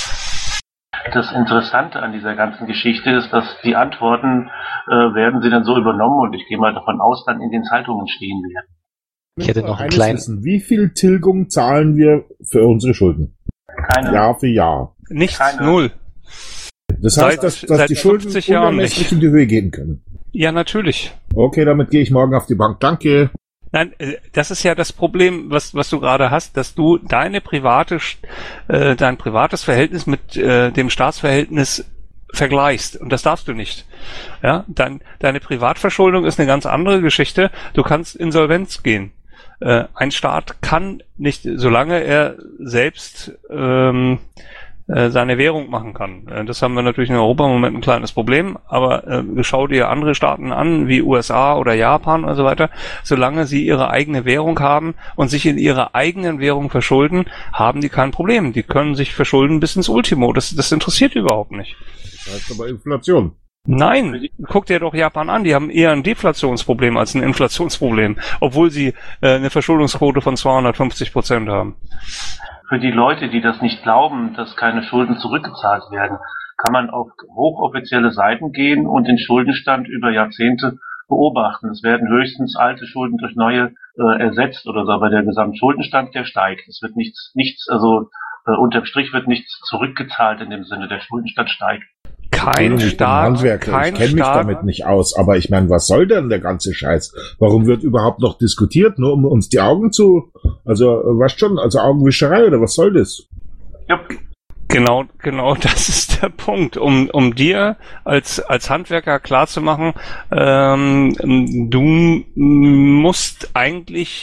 Das Interessante an dieser ganzen Geschichte ist, dass die Antworten äh, werden sie dann so übernommen und ich gehe mal davon aus, dann in den Zeitungen stehen werden. Ich hätte noch einen Eines kleinen. wissen, wie viel Tilgung zahlen wir für unsere Schulden? Keine. Jahr für Jahr. Nichts, Keine. null. Das Seit- heißt, dass, dass seit die Schulden fünfzig Jahren unermesslich nicht. in die Höhe gehen können. Ja, natürlich. Okay, damit gehe ich morgen auf die Bank. Danke. Nein, äh, das ist ja das Problem, was was du gerade hast, dass du deine private, äh, dein privates Verhältnis mit äh, dem Staatsverhältnis vergleichst. Und das darfst du nicht. Ja, dein, deine Privatverschuldung ist eine ganz andere Geschichte. Du kannst Insolvenz gehen. Äh, ein Staat kann nicht, solange er selbst ähm, äh, seine Währung machen kann. Äh, das haben wir natürlich in Europa im Moment ein kleines Problem, aber äh, schau dir andere Staaten an, wie U S A oder Japan und so weiter. Solange sie ihre eigene Währung haben und sich in ihrer eigenen Währung verschulden, haben die kein Problem. Die können sich verschulden bis ins Ultimo. Das, das interessiert überhaupt nicht. Das heißt aber Inflation. Nein, guck dir doch Japan an, die haben eher ein Deflationsproblem als ein Inflationsproblem, obwohl sie äh, eine Verschuldungsquote von zweihundertfünfzig Prozent haben. Für die Leute, die das nicht glauben, dass keine Schulden zurückgezahlt werden, kann man auf hochoffizielle Seiten gehen und den Schuldenstand über Jahrzehnte beobachten. Es werden höchstens alte Schulden durch neue äh, ersetzt oder so, aber der Gesamtschuldenstand, der steigt. Es wird nichts, nichts, also äh, unterm Strich wird nichts zurückgezahlt in dem Sinne, der Schuldenstand steigt. Kein Ich bin Staat, Handwerker, kein ich kenne mich Staat, damit nicht aus, aber ich meine, was soll denn der ganze Scheiß? Warum wird überhaupt noch diskutiert? Nur um uns die Augen zu, also, was schon, also Augenwischerei oder was soll das? Jupp. Genau, genau, das ist der Punkt, um um dir als als Handwerker klarzumachen, ähm, du musst eigentlich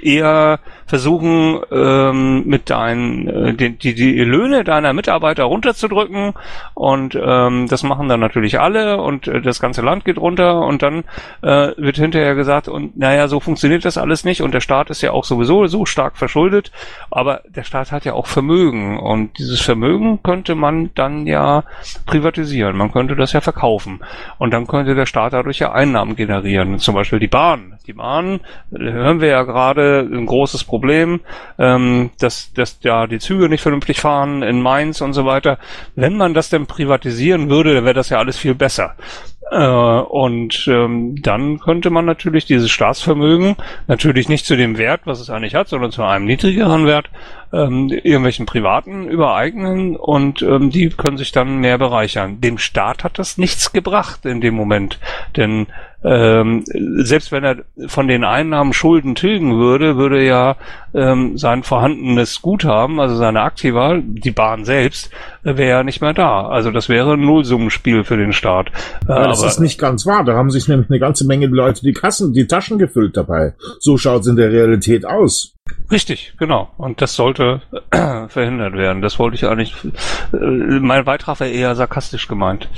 eher versuchen, ähm, mit deinen äh, die, die die Löhne deiner Mitarbeiter runterzudrücken und ähm, das machen dann natürlich alle und äh, das ganze Land geht runter und dann äh, wird hinterher gesagt, und naja, so funktioniert das alles nicht und der Staat ist ja auch sowieso so stark verschuldet, aber der Staat hat ja auch Vermögen und dieses Vermögen könnte man dann ja privatisieren, man könnte das ja verkaufen und dann könnte der Staat dadurch ja Einnahmen generieren, zum Beispiel die Bahn. Die Bahn, hören wir ja gerade, ein großes Problem, ähm, dass, dass ja die Züge nicht vernünftig fahren in Mainz und so weiter. Wenn man das denn privatisieren würde, dann wäre das ja alles viel besser. Äh, und ähm, dann könnte man natürlich dieses Staatsvermögen, natürlich nicht zu dem Wert, was es eigentlich hat, sondern zu einem niedrigeren Wert, ähm, irgendwelchen Privaten übereignen und ähm, die können sich dann mehr bereichern. Dem Staat hat das nichts gebracht in dem Moment, denn ähm, selbst wenn er von den Einnahmen Schulden tilgen würde, würde ja ähm, sein vorhandenes Guthaben, also seine Aktiva, die Bahn selbst, äh, wäre ja nicht mehr da. Also das wäre ein Nullsummenspiel für den Staat. Äh, ja, das aber, ist nicht ganz wahr. Da haben sich nämlich eine ganze Menge Leute die Kassen, die Taschen gefüllt dabei. So schaut es in der Realität aus. Richtig, genau. Und das sollte äh, verhindert werden. Das wollte ich eigentlich, äh, mein Beitrag wäre eher sarkastisch gemeint.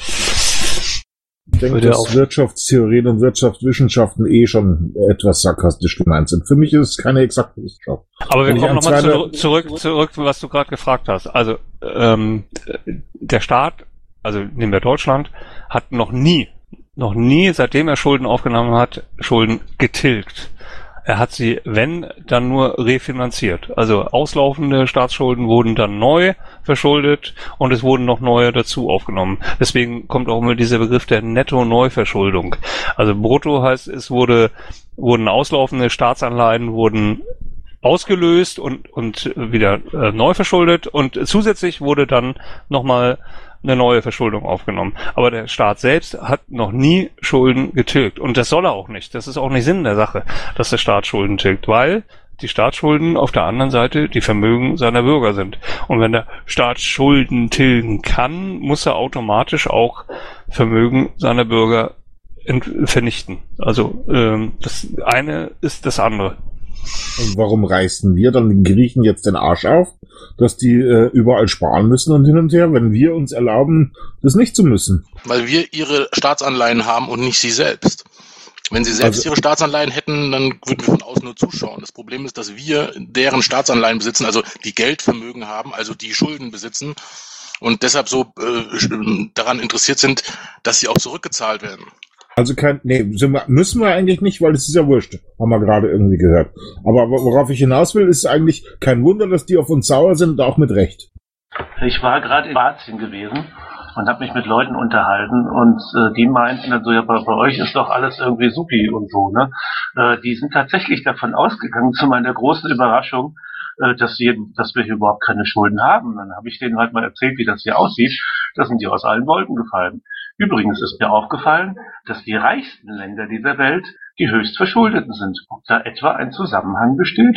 Ich denke, dass Wirtschaftstheorien und Wirtschaftswissenschaften eh schon etwas sarkastisch gemeint sind. Für mich ist es keine exakte Wissenschaft. Aber wir Wenn kommen nochmal zweite... zurück, zurück, was du gerade gefragt hast. Also ähm, der Staat, also nehmen wir Deutschland, hat noch nie, noch nie, seitdem er Schulden aufgenommen hat, Schulden getilgt. Er hat sie, wenn, dann nur refinanziert. Also auslaufende Staatsschulden wurden dann neu verschuldet und es wurden noch neue dazu aufgenommen. Deswegen kommt auch immer dieser Begriff der Netto-Neuverschuldung. Also brutto heißt, es wurde, wurden auslaufende Staatsanleihen wurden ausgelöst und, und wieder äh, neu verschuldet und zusätzlich wurde dann nochmal eine neue Verschuldung aufgenommen. Aber der Staat selbst hat noch nie Schulden getilgt. Und das soll er auch nicht. Das ist auch nicht Sinn der Sache, dass der Staat Schulden tilgt, weil die Staatsschulden auf der anderen Seite die Vermögen seiner Bürger sind. Und wenn der Staat Schulden tilgen kann, muss er automatisch auch Vermögen seiner Bürger vernichten. Also ähm, das eine ist das andere. Und warum reißen wir dann den Griechen jetzt den Arsch auf, dass die äh, überall sparen müssen und hin und her, wenn wir uns erlauben, das nicht zu müssen? Weil wir ihre Staatsanleihen haben und nicht sie selbst. Wenn sie selbst also, ihre Staatsanleihen hätten, dann würden wir von außen nur zuschauen. Das Problem ist, dass wir deren Staatsanleihen besitzen, also die Geldvermögen haben, also die Schulden besitzen und deshalb so äh, daran interessiert sind, dass sie auch zurückgezahlt werden. Also kein, nee, müssen wir eigentlich nicht, weil es ist ja wurscht, haben wir gerade irgendwie gehört. Aber worauf ich hinaus will, ist eigentlich kein Wunder, dass die auf uns sauer sind, auch mit Recht. Ich war gerade in Kroatien gewesen und habe mich mit Leuten unterhalten und äh, die meinten dann so, ja, bei, bei euch ist doch alles irgendwie supi und so, ne? Äh, die sind tatsächlich davon ausgegangen, zu meiner großen Überraschung, äh, dass, wir, dass wir hier überhaupt keine Schulden haben. Dann habe ich denen halt mal erzählt, wie das hier aussieht. Da sind die aus allen Wolken gefallen. Übrigens ist mir aufgefallen, dass die reichsten Länder dieser Welt die höchst verschuldeten sind. Ob da etwa ein Zusammenhang besteht?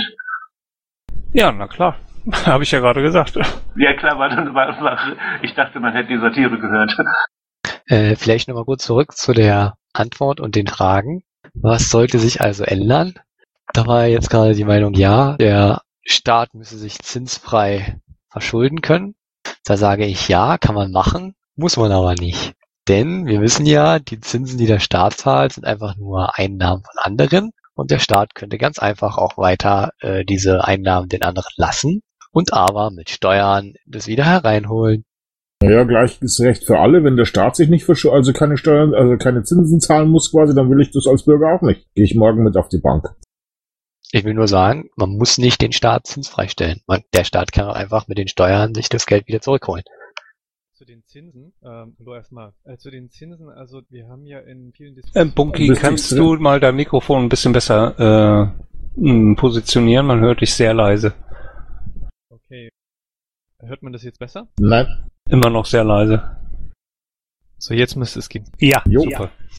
Ja, na klar. Habe ich ja gerade gesagt. Ja klar, war, war, war, ich dachte, man hätte die Satire gehört. Äh, vielleicht nochmal kurz zurück zu der Antwort und den Fragen. Was sollte sich also ändern? Da war jetzt gerade die Meinung, ja, der Staat müsse sich zinsfrei verschulden können. Da sage ich, ja, kann man machen, muss man aber nicht. Denn wir wissen ja, die Zinsen, die der Staat zahlt, sind einfach nur Einnahmen von anderen. Und der Staat könnte ganz einfach auch weiter äh, diese Einnahmen den anderen lassen und aber mit Steuern das wieder hereinholen. Naja, gleich ist Recht für alle. Wenn der Staat sich nicht verschuldet, also keine Steuern, also keine Zinsen zahlen muss quasi, dann will ich das als Bürger auch nicht. Gehe ich morgen mit auf die Bank. Ich will nur sagen, man muss nicht den Staat zinsfrei stellen. Man, der Staat kann auch einfach mit den Steuern sich das Geld wieder zurückholen. Zu den Zinsen, ähm, nur erstmal, äh, zu den Zinsen, also wir haben ja in vielen Diskussionen... Ähm, Bunky, kannst du mal dein Mikrofon ein bisschen besser äh, positionieren? Man hört dich sehr leise. Okay. Hört man das jetzt besser? Nein. Immer noch sehr leise. So, jetzt müsste es gehen. Ja, jo. Super.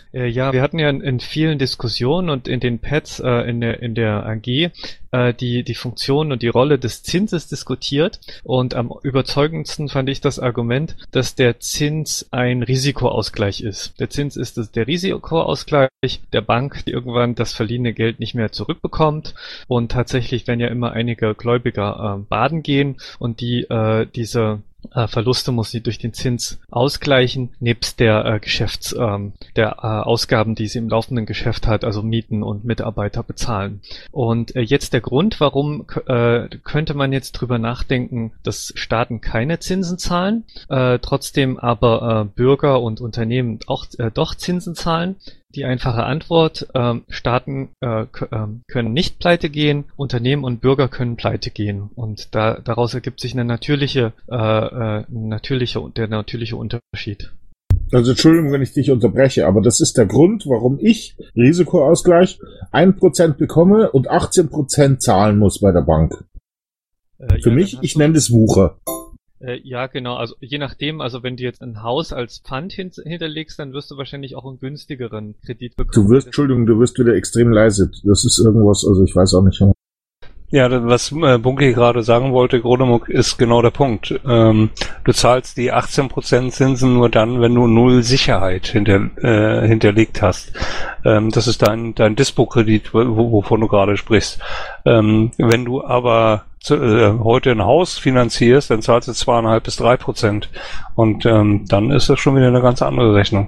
Äh, ja, wir hatten ja in, in vielen Diskussionen und in den Pads äh, in der in der A G äh, die die Funktion und die Rolle des Zinses diskutiert und am überzeugendsten fand ich das Argument, dass der Zins ein Risikoausgleich ist. Der Zins ist das, der Risikoausgleich der Bank, die irgendwann das verliehene Geld nicht mehr zurückbekommt und tatsächlich werden ja immer einige Gläubiger äh, baden gehen und die äh, diese Äh, Verluste muss sie durch den Zins ausgleichen, nebst der äh, Geschäfts, ähm, der äh, Ausgaben, die sie im laufenden Geschäft hat, also Mieten und Mitarbeiter bezahlen. Und äh, jetzt der Grund, warum äh, könnte man jetzt drüber nachdenken, dass Staaten keine Zinsen zahlen, äh, trotzdem aber äh, Bürger und Unternehmen auch äh, doch Zinsen zahlen. Die einfache Antwort, ähm, Staaten äh, k- ähm, können nicht pleite gehen, Unternehmen und Bürger können pleite gehen. Und da, daraus ergibt sich eine natürliche, äh, äh, natürliche, der natürliche Unterschied. Also Entschuldigung, wenn ich dich unterbreche, aber das ist der Grund, warum ich Risikoausgleich ein Prozent bekomme und achtzehn Prozent zahlen muss bei der Bank. Äh, Für ja, mich, ich nenne das Wucher. Äh, ja, genau. Also je nachdem, also wenn du jetzt ein Haus als Pfand hin hinterlegst, dann wirst du wahrscheinlich auch einen günstigeren Kredit bekommen. Du wirst, Entschuldigung, du wirst wieder extrem leise. Das ist irgendwas, also ich weiß auch nicht. Ja, was äh, Bunky gerade sagen wollte, Gronemuk, ist genau der Punkt. Ähm, du zahlst die achtzehn Prozent Zinsen nur dann, wenn du null Sicherheit hinter, äh, hinterlegt hast. Ähm, das ist dein, dein Dispo-Kredit, wo, wovon du gerade sprichst. Ähm, wenn du aber zu, äh, heute ein Haus finanzierst, dann zahlst du zweieinhalb bis drei Prozent. Und ähm, dann ist das schon wieder eine ganz andere Rechnung.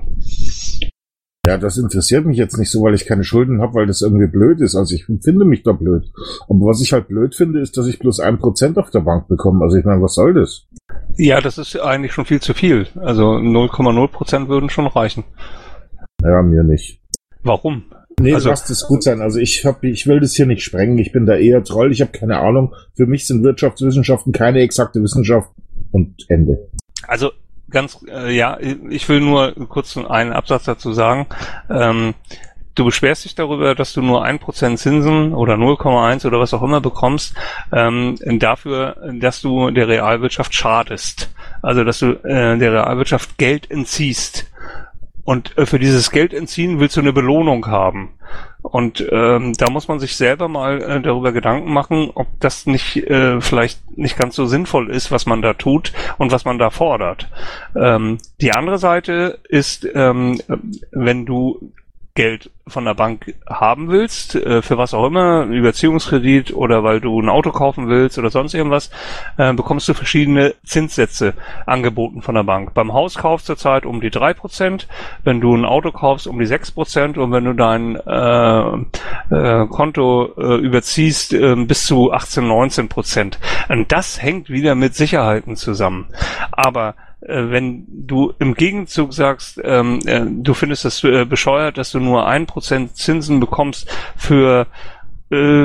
Ja, das interessiert mich jetzt nicht so, weil ich keine Schulden habe, weil das irgendwie blöd ist. Also ich finde mich da blöd. Aber was ich halt blöd finde, ist, dass ich bloß ein Prozent auf der Bank bekomme. Also ich meine, was soll das? Ja, das ist eigentlich schon viel zu viel. Also null Komma null Prozent würden schon reichen. Ja, mir nicht. Warum? Nee, also, lasst es gut sein. Also ich hab, ich will das hier nicht sprengen. Ich bin da eher Troll. Ich habe keine Ahnung. Für mich sind Wirtschaftswissenschaften keine exakte Wissenschaft. Und Ende. Also ganz, äh, ja, ich will nur kurz einen Absatz dazu sagen. Ähm, du beschwerst dich darüber, dass du nur ein Prozent Zinsen oder null Komma eins oder was auch immer bekommst, ähm, dafür, dass du der Realwirtschaft schadest. Also, dass du äh, der Realwirtschaft Geld entziehst. Und äh, für dieses Geld entziehen willst du eine Belohnung haben. Und ähm, da muss man sich selber mal äh, darüber Gedanken machen, ob das nicht äh, vielleicht nicht ganz so sinnvoll ist, was man da tut und was man da fordert. Ähm, die andere Seite ist, ähm, wenn du Geld von der Bank haben willst, äh, für was auch immer, einen Überziehungskredit oder weil du ein Auto kaufen willst oder sonst irgendwas, äh, bekommst du verschiedene Zinssätze angeboten von der Bank. Beim Hauskauf zurzeit um die drei Prozent, wenn du ein Auto kaufst um die sechs Prozent und wenn du dein äh, äh, Konto äh, überziehst äh, bis zu achtzehn, neunzehn Prozent. Und das hängt wieder mit Sicherheiten zusammen. Aber wenn du im Gegenzug sagst, ähm, äh, du findest es äh, bescheuert, dass du nur ein Prozent Zinsen bekommst für, äh,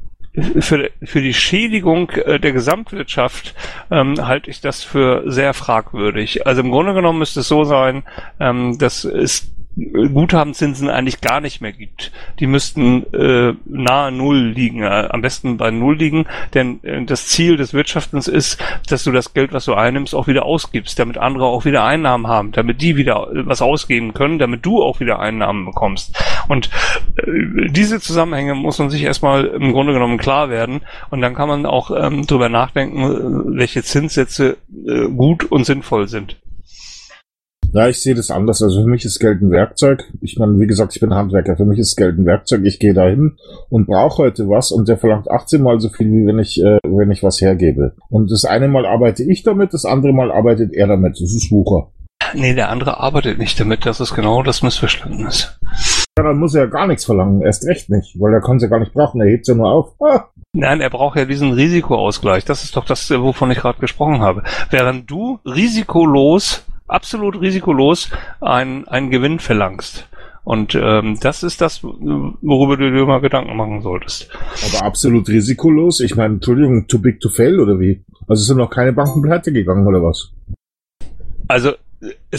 für, für die Schädigung äh, der Gesamtwirtschaft, ähm, halte ich das für sehr fragwürdig. Also im Grunde genommen müsste es so sein, ähm, dass es Guthabenzinsen eigentlich gar nicht mehr gibt. Die müssten äh, nahe Null liegen, äh, am besten bei Null liegen, denn äh, das Ziel des Wirtschaftens ist, dass du das Geld, was du einnimmst, auch wieder ausgibst, damit andere auch wieder Einnahmen haben, damit die wieder äh, was ausgeben können, damit du auch wieder Einnahmen bekommst. Und äh, diese Zusammenhänge muss man sich erstmal im Grunde genommen klar werden und dann kann man auch ähm, drüber nachdenken, äh, welche Zinssätze äh, gut und sinnvoll sind. Ja, ich sehe das anders. Also für mich ist Geld ein Werkzeug. Ich meine, wie gesagt, ich bin Handwerker. Für mich ist Geld ein Werkzeug. Ich gehe da hin und brauche heute was und der verlangt achtzehn Mal so viel, wie wenn ich äh, wenn ich was hergebe. Und das eine Mal arbeite ich damit, das andere Mal arbeitet er damit. Das ist Wucher. Nee, der andere arbeitet nicht damit. Das ist genau das Missverständnis. Ja, dann muss er ja gar nichts verlangen. Erst recht nicht, weil er kann es ja gar nicht brauchen. Er hebt es ja nur auf. Ah. Nein, er braucht ja diesen Risikoausgleich. Das ist doch das, wovon ich gerade gesprochen habe. Während du risikolos absolut risikolos einen, einen Gewinn verlangst. Und ähm, das ist das, worüber du dir mal Gedanken machen solltest. Aber absolut risikolos? Ich meine, Entschuldigung, too big to fail oder wie? Also sind noch keine Banken pleite gegangen oder was? Also es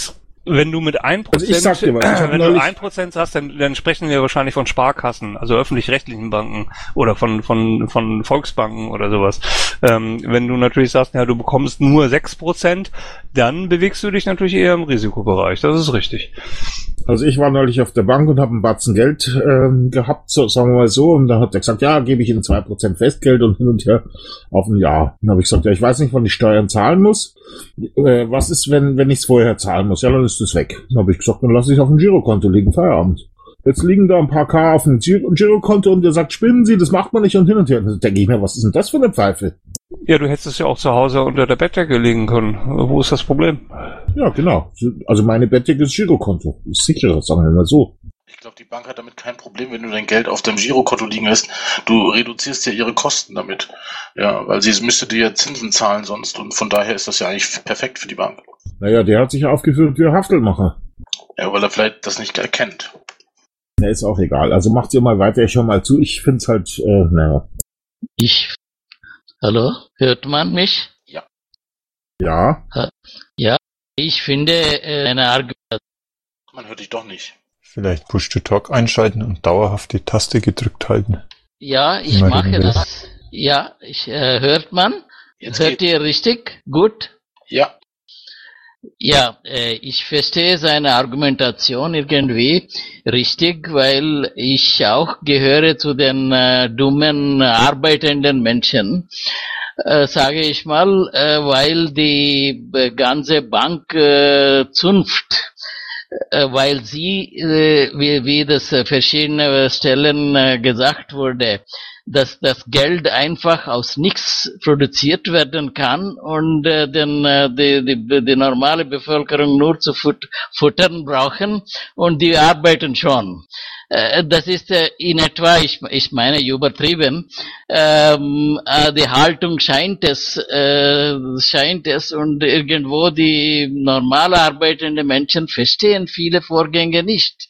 wenn du mit ein Prozent, Also ich sag dir was, ich hab wenn neulich- du ein Prozent hast, dann, dann sprechen wir wahrscheinlich von Sparkassen, also öffentlich-rechtlichen Banken oder von, von, von Volksbanken oder sowas. Ähm, wenn du natürlich sagst, ja, du bekommst nur sechs Prozent, dann bewegst du dich natürlich eher im Risikobereich. Das ist richtig. Also ich war neulich auf der Bank und habe einen Batzen Geld ähm, gehabt, so, sagen wir mal so, und da hat er gesagt, ja, gebe ich Ihnen zwei Prozent Festgeld und hin und her auf ein Jahr. Dann habe ich gesagt, ja, ich weiß nicht, wann ich Steuern zahlen muss. Äh, was ist, wenn wenn ich es vorher zahlen muss? Ja, dann ist es weg. Dann habe ich gesagt, dann lasse ich es auf dem Girokonto liegen, Feierabend. Jetzt liegen da ein paar K auf dem Giro- Girokonto und der sagt, spinnen Sie, das macht man nicht und hin und her. Dann denke ich mir, was ist denn das für eine Pfeife? Ja, du hättest es ja auch zu Hause unter der Bettdecke legen können. Wo ist das Problem? Ja, genau. Also meine Bettdecke ist Girokonto. Ist sicherer, sagen wir mal so. Ich glaube, die Bank hat damit kein Problem, wenn du dein Geld auf deinem Girokonto liegen lässt. Du reduzierst ja ihre Kosten damit. Ja, weil sie müsste dir ja Zinsen zahlen sonst und von daher ist das ja eigentlich perfekt für die Bank. Naja, der hat sich ja aufgeführt wie ein Haftelmacher. Ja, weil er vielleicht das nicht erkennt. Ja, ist auch egal. Also macht ihr mal weiter, ich höre mal zu. Ich find's halt, äh, naja. Ich. Hallo, hört man mich? Ja. Ja. Ja, ich finde äh, eine Argumentation. Man hört dich doch nicht. Vielleicht Push-to-Talk einschalten und dauerhaft die Taste gedrückt halten. Ja, ich Immer mache den Will. das. Ja, ich, äh, hört man? Jetzt Hört geht. ihr richtig? Gut? Ja. Ja, äh, ich verstehe seine Argumentation irgendwie richtig, weil ich auch gehöre zu den äh, dummen, arbeitenden Menschen, äh, sage ich mal, äh, weil die äh, ganze Bankzunft, äh, weil sie, äh, wie, wie das äh, verschiedene Stellen äh, gesagt wurde, dass das Geld einfach aus nichts produziert werden kann und äh, den, äh, die, die, die normale Bevölkerung nur zu fut futtern brauchen und die arbeiten schon. Äh, das ist äh, in etwa, ich, ich meine übertrieben, ähm, äh, die Haltung scheint es, äh, scheint es und irgendwo die normal arbeitenden Menschen verstehen viele Vorgänge nicht.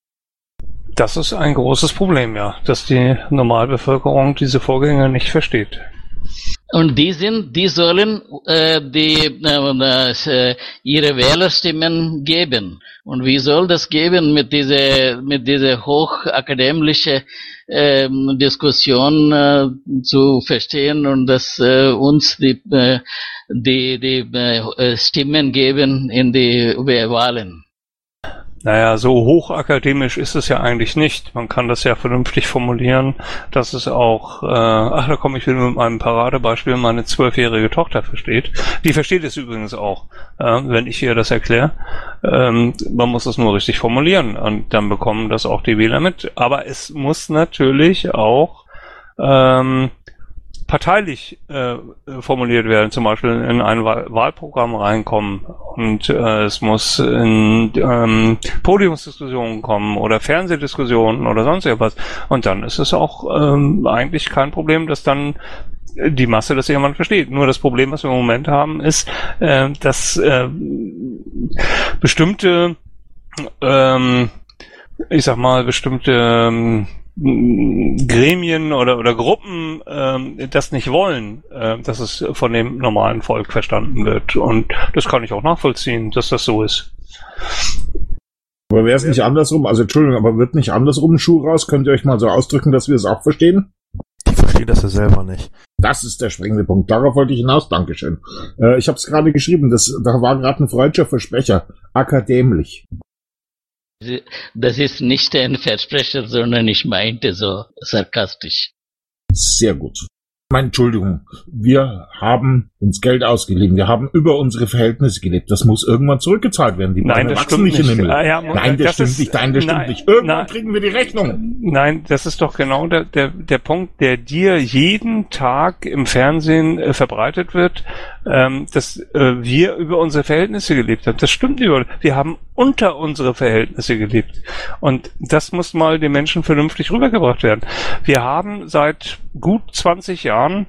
Das ist ein großes Problem, ja, dass die Normalbevölkerung diese Vorgänge nicht versteht. Und die sind, die sollen äh, die äh, äh, ihre Wählerstimmen geben. Und wie soll das geben mit dieser mit dieser hochakademische äh, Diskussion äh, zu verstehen und dass äh, uns die äh, die die äh, Stimmen geben in die Wahlen? Naja, so hochakademisch ist es ja eigentlich nicht. Man kann das ja vernünftig formulieren, dass es auch, äh, ach, da komme ich wieder mit meinem Paradebeispiel, meine zwölfjährige Tochter versteht. Die versteht es übrigens auch, äh, wenn ich ihr das erkläre. Ähm, man muss es nur richtig formulieren und dann bekommen das auch die Wähler mit. Aber es muss natürlich auch ähm, parteilich äh, formuliert werden, zum Beispiel in ein Wahl Wahlprogramm reinkommen und äh, es muss in ähm, Podiumsdiskussionen kommen oder Fernsehdiskussionen oder sonst irgendwas und dann ist es auch ähm, eigentlich kein Problem, dass dann die Masse das jemand versteht. Nur das Problem, was wir im Moment haben, ist, äh, dass äh, bestimmte ähm, ich sag mal, bestimmte ähm, Gremien oder oder Gruppen ähm, das nicht wollen, äh, dass es von dem normalen Volk verstanden wird. Und das kann ich auch nachvollziehen, dass das so ist. Aber wäre es nicht andersrum? Also Entschuldigung, aber wird nicht andersrum ein Schuh raus? Könnt ihr euch mal so ausdrücken, dass wir es auch verstehen? Ich verstehe das ja selber nicht. Das ist der springende Punkt. Darauf wollte ich hinaus. Dankeschön. Äh, ich habe es gerade geschrieben. Das, da war gerade ein freudscher Versprecher. Akademisch. Das ist nicht ein Versprecher, sondern ich meinte so sarkastisch. Sehr gut. Meine Entschuldigung, wir haben uns Geld ausgeliehen, wir haben über unsere Verhältnisse gelebt. Das muss irgendwann zurückgezahlt werden. Die Nein, das wachsen stimmt nicht in den nicht. Himmel. Ah, ja, nein, das, das stimmt ist, nicht. Nein, das nein, stimmt nicht. Irgendwann nein, kriegen wir die Rechnung. Nein, das ist doch genau der, der, der Punkt, der dir jeden Tag im Fernsehen äh, verbreitet wird, ähm, dass äh, wir über unsere Verhältnisse gelebt haben. Das stimmt nicht. Wir haben unter unsere Verhältnisse gelebt. Und das muss mal den Menschen vernünftig rübergebracht werden. Wir haben seit gut zwanzig Jahren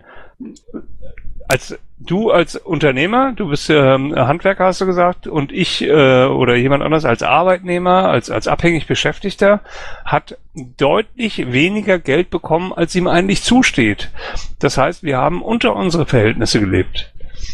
als du als Unternehmer, du bist ähm, Handwerker, hast du gesagt, und ich äh, oder jemand anderes als Arbeitnehmer, als als abhängig Beschäftigter, hat deutlich weniger Geld bekommen, als ihm eigentlich zusteht. Das heißt, wir haben unter unsere Verhältnisse gelebt.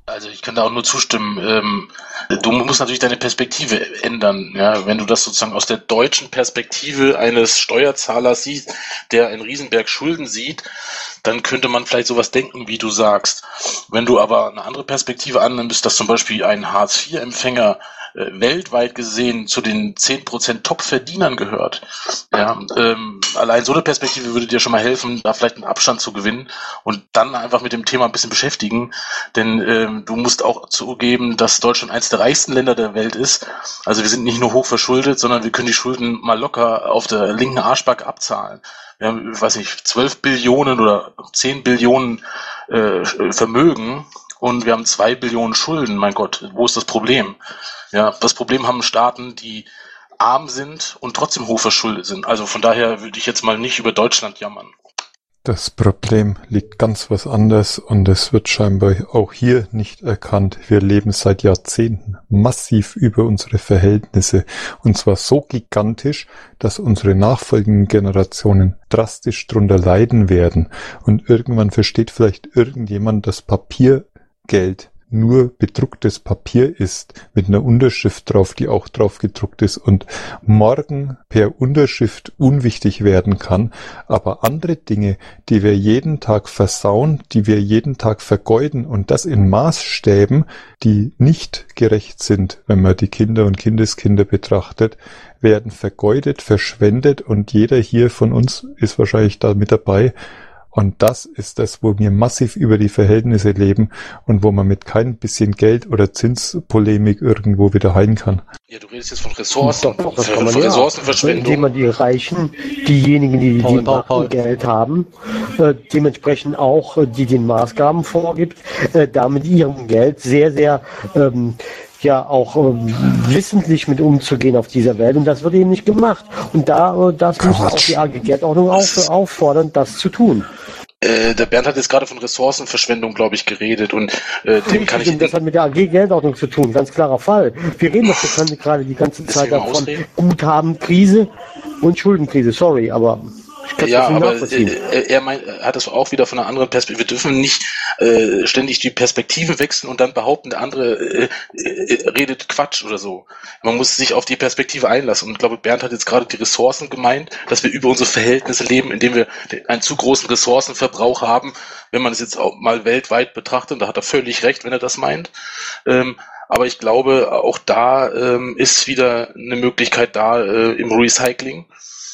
Also ich kann da auch nur zustimmen. Ähm, du musst natürlich deine Perspektive ändern. Ja, wenn du das sozusagen aus der deutschen Perspektive eines Steuerzahlers siehst, der einen Riesenberg Schulden sieht, dann könnte man vielleicht sowas denken, wie du sagst. Wenn du aber eine andere Perspektive annimmst, dass zum Beispiel ein Hartz vier Empfänger äh, weltweit gesehen zu den zehn Prozent Top-Verdienern gehört, ja, ähm, allein so eine Perspektive würde dir schon mal helfen, da vielleicht einen Abstand zu gewinnen und dann einfach mit dem Thema ein bisschen beschäftigen, denn ähm, du musst auch zugeben, dass Deutschland eines der reichsten Länder der Welt ist. Also wir sind nicht nur hoch verschuldet, sondern wir können die Schulden mal locker auf der linken Arschbacke abzahlen. Wir haben, ich weiß nicht, zwölf Billionen oder zehn Billionen äh, Vermögen und wir haben zwei Billionen Schulden. Mein Gott, wo ist das Problem? Ja, das Problem haben Staaten, die arm sind und trotzdem hoch verschuldet sind. Also von daher würde ich jetzt mal nicht über Deutschland jammern. Das Problem liegt ganz was anderes und es wird scheinbar auch hier nicht erkannt. Wir leben seit Jahrzehnten massiv über unsere Verhältnisse und zwar so gigantisch, dass unsere nachfolgenden Generationen drastisch drunter leiden werden. Und irgendwann versteht vielleicht irgendjemand, dass Papiergeld nur bedrucktes Papier ist, mit einer Unterschrift drauf, die auch drauf gedruckt ist und morgen per Unterschrift unwichtig werden kann, aber andere Dinge, die wir jeden Tag versauen, die wir jeden Tag vergeuden und das in Maßstäben, die nicht gerecht sind, wenn man die Kinder und Kindeskinder betrachtet, werden vergeudet, verschwendet und jeder hier von uns ist wahrscheinlich da mit dabei. Und das ist das, wo wir massiv über die Verhältnisse leben und wo man mit kein bisschen Geld oder Zinspolemik irgendwo wieder heilen kann. Ja, du redest jetzt von Ressourcen, Doch, doch, das von kann man ja. Ressourcenverschwendung. Indem man die Reichen, diejenigen, die, Paul, die Paul, Macht Paul. und Geld haben, äh, dementsprechend auch, äh, die den Maßgaben vorgibt, äh, da mit ihrem Geld sehr, sehr ähm, ja auch ähm, wissentlich mit umzugehen auf dieser Welt. Und das wird eben nicht gemacht. Und da äh, das muss auch die A G Geldordnung auf, auffordern, das zu tun. Äh, der Bernd hat jetzt gerade von Ressourcenverschwendung, glaube ich, geredet und äh, dem kann ich... Das hat mit der A G Geldordnung zu tun, ganz klarer Fall. Wir reden doch gerade die ganze Zeit davon, Guthabenkrise und Schuldenkrise, sorry, aber... Ja, aber äh, er meint, er hat das auch wieder von einer anderen Perspektive. Wir dürfen nicht äh, ständig die Perspektive wechseln und dann behaupten, der andere äh, äh, redet Quatsch oder so. Man muss sich auf die Perspektive einlassen. Und ich glaube, Bernd hat jetzt gerade die Ressourcen gemeint, dass wir über unsere Verhältnisse leben, indem wir einen zu großen Ressourcenverbrauch haben. Wenn man es jetzt auch mal weltweit betrachtet, und da hat er völlig recht, wenn er das meint. Ähm, aber ich glaube, auch da ähm, ist wieder eine Möglichkeit da äh, im Recycling.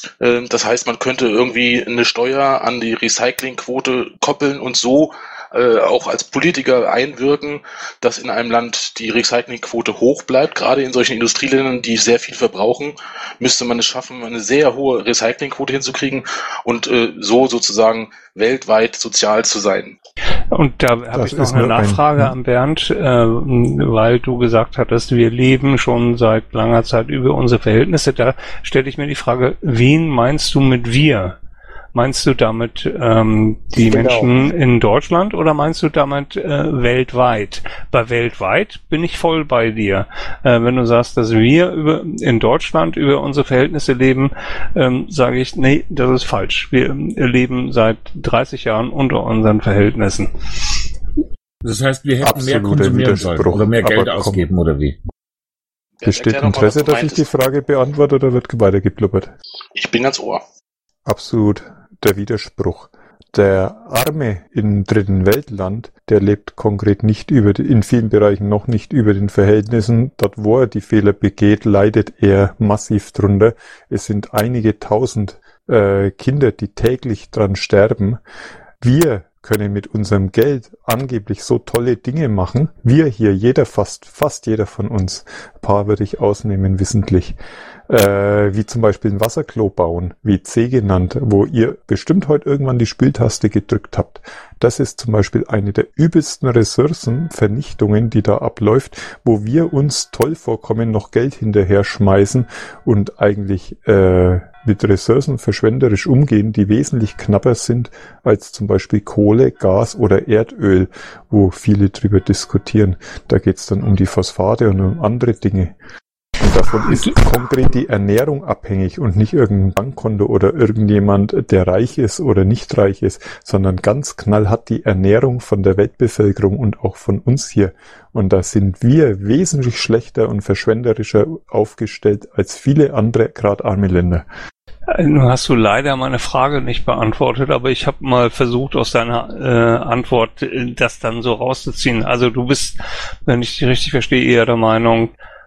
Das heißt, man könnte irgendwie eine Steuer an die Recyclingquote koppeln und so äh, auch als Politiker einwirken, dass in einem Land die Recyclingquote hoch bleibt. Gerade in solchen Industrieländern, die sehr viel verbrauchen, müsste man es schaffen, eine sehr hohe Recyclingquote hinzukriegen und äh, so sozusagen weltweit sozial zu sein. Und da habe ich noch eine Nachfrage an Bernd, äh, weil du gesagt hattest, wir leben schon seit langer Zeit über unsere Verhältnisse. Da stelle ich mir die Frage, wen meinst du mit wir? Meinst du damit ähm, die genau. Menschen in Deutschland oder meinst du damit äh, weltweit? Bei weltweit bin ich voll bei dir. Äh, wenn du sagst, dass wir über, in Deutschland über unsere Verhältnisse leben, ähm, sage ich, nee, das ist falsch. Wir leben seit dreißig Jahren unter unseren Verhältnissen. Das heißt, wir hätten Absoluter mehr konsumieren sollen oder mehr Geld Aber ausgeben oder wie? Besteht Interesse, dass ich die Frage beantworte oder wird weiter geblubbert? Ich bin ganz ohr. Absolut. Der Widerspruch. Der Arme im dritten Weltland, der lebt konkret nicht über, in vielen Bereichen noch nicht über den Verhältnissen. Dort, wo er die Fehler begeht, leidet er massiv drunter. Es sind einige tausend äh, Kinder, die täglich dran sterben. Wir können mit unserem Geld angeblich so tolle Dinge machen. Wir hier, jeder fast, fast jeder von uns, ein paar würde ich ausnehmen wissentlich, äh, wie zum Beispiel ein Wasserklo bauen, W C genannt, wo ihr bestimmt heute irgendwann die Spültaste gedrückt habt. Das ist zum Beispiel eine der übelsten Ressourcenvernichtungen, die da abläuft, wo wir uns toll vorkommen, noch Geld hinterher schmeißen und eigentlich äh, mit Ressourcen verschwenderisch umgehen, die wesentlich knapper sind als zum Beispiel Kohle, Gas oder Erdöl, wo viele drüber diskutieren. Da geht's dann um die Phosphate und um andere Dinge. Und davon ist konkret die Ernährung abhängig und nicht irgendein Bankkonto oder irgendjemand, der reich ist oder nicht reich ist, sondern ganz knallhart die Ernährung von der Weltbevölkerung und auch von uns hier. Und da sind wir wesentlich schlechter und verschwenderischer aufgestellt als viele andere, gerade arme Länder. Nun hast du leider meine Frage nicht beantwortet, aber ich habe mal versucht, aus deiner äh, Antwort äh, das dann so rauszuziehen. Also du bist, wenn ich dich richtig verstehe, eher der Meinung,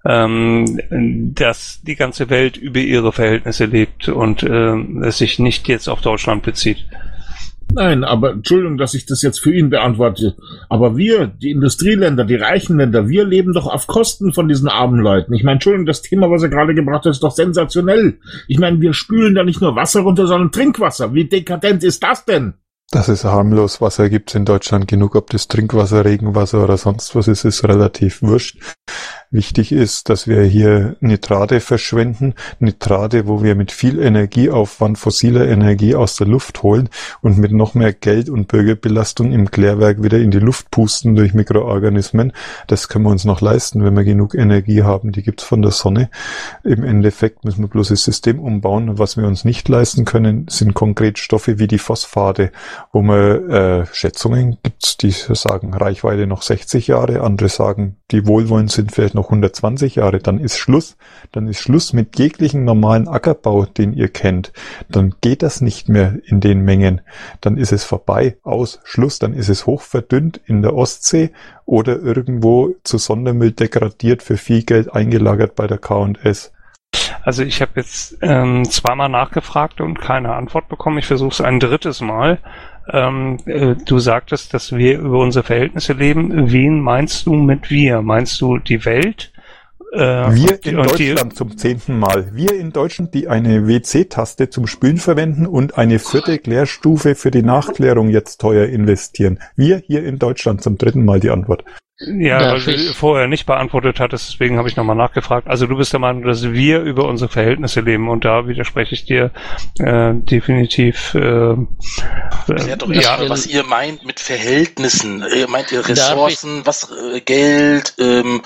ähm, dass die ganze Welt über ihre Verhältnisse lebt und äh, es sich nicht jetzt auf Deutschland bezieht. Nein, aber Entschuldigung, dass ich das jetzt für ihn beantworte. Aber wir, die Industrieländer, die reichen Länder, wir leben doch auf Kosten von diesen armen Leuten. Ich meine, Entschuldigung, das Thema, was er gerade gebracht hat, ist doch sensationell. Ich meine, wir spülen da nicht nur Wasser runter, sondern Trinkwasser. Wie dekadent ist das denn? Das ist harmlos. Wasser gibt's in Deutschland genug. Ob das Trinkwasser, Regenwasser oder sonst was ist, ist relativ wurscht. Wichtig ist, dass wir hier Nitrate verschwenden. Nitrate, wo wir mit viel Energieaufwand fossiler Energie aus der Luft holen und mit noch mehr Geld und Bürgerbelastung im Klärwerk wieder in die Luft pusten durch Mikroorganismen. Das können wir uns noch leisten, wenn wir genug Energie haben. Die gibt's von der Sonne. Im Endeffekt müssen wir bloß das System umbauen. Was wir uns nicht leisten können, sind konkret Stoffe wie die Phosphate, wo man äh, Schätzungen gibt's, die sagen Reichweite noch sechzig Jahre, andere sagen, die wohlwollend sind vielleicht noch hundertzwanzig Jahre, dann ist Schluss. Dann ist Schluss mit jeglichen normalen Ackerbau, den ihr kennt. Dann geht das nicht mehr in den Mengen. Dann ist es vorbei, aus, Schluss. Dann ist es hochverdünnt in der Ostsee oder irgendwo zu Sondermüll degradiert, für viel Geld eingelagert bei der K und S. Also ich habe jetzt ähm, zweimal nachgefragt und keine Antwort bekommen. Ich versuche es ein drittes Mal. Ähm, äh, du sagtest, dass wir über unsere Verhältnisse leben. Wen meinst du mit wir? Meinst du die Welt? Äh, wir in Deutschland die, zum zehnten Mal. Wir in Deutschland, die eine W C-Taste zum Spülen verwenden und eine vierte Klärstufe für die Nachklärung jetzt teuer investieren. Wir hier in Deutschland zum dritten Mal die Antwort. Ja, Darf weil du vorher nicht beantwortet hattest, deswegen habe ich nochmal nachgefragt. Also du bist der Meinung, dass wir über unsere Verhältnisse leben und da widerspreche ich dir äh, definitiv. Äh, Erklärt doch erst mal, was ihr meint mit Verhältnissen. Ihr meint ihr Ressourcen, was äh, Geld, ähm,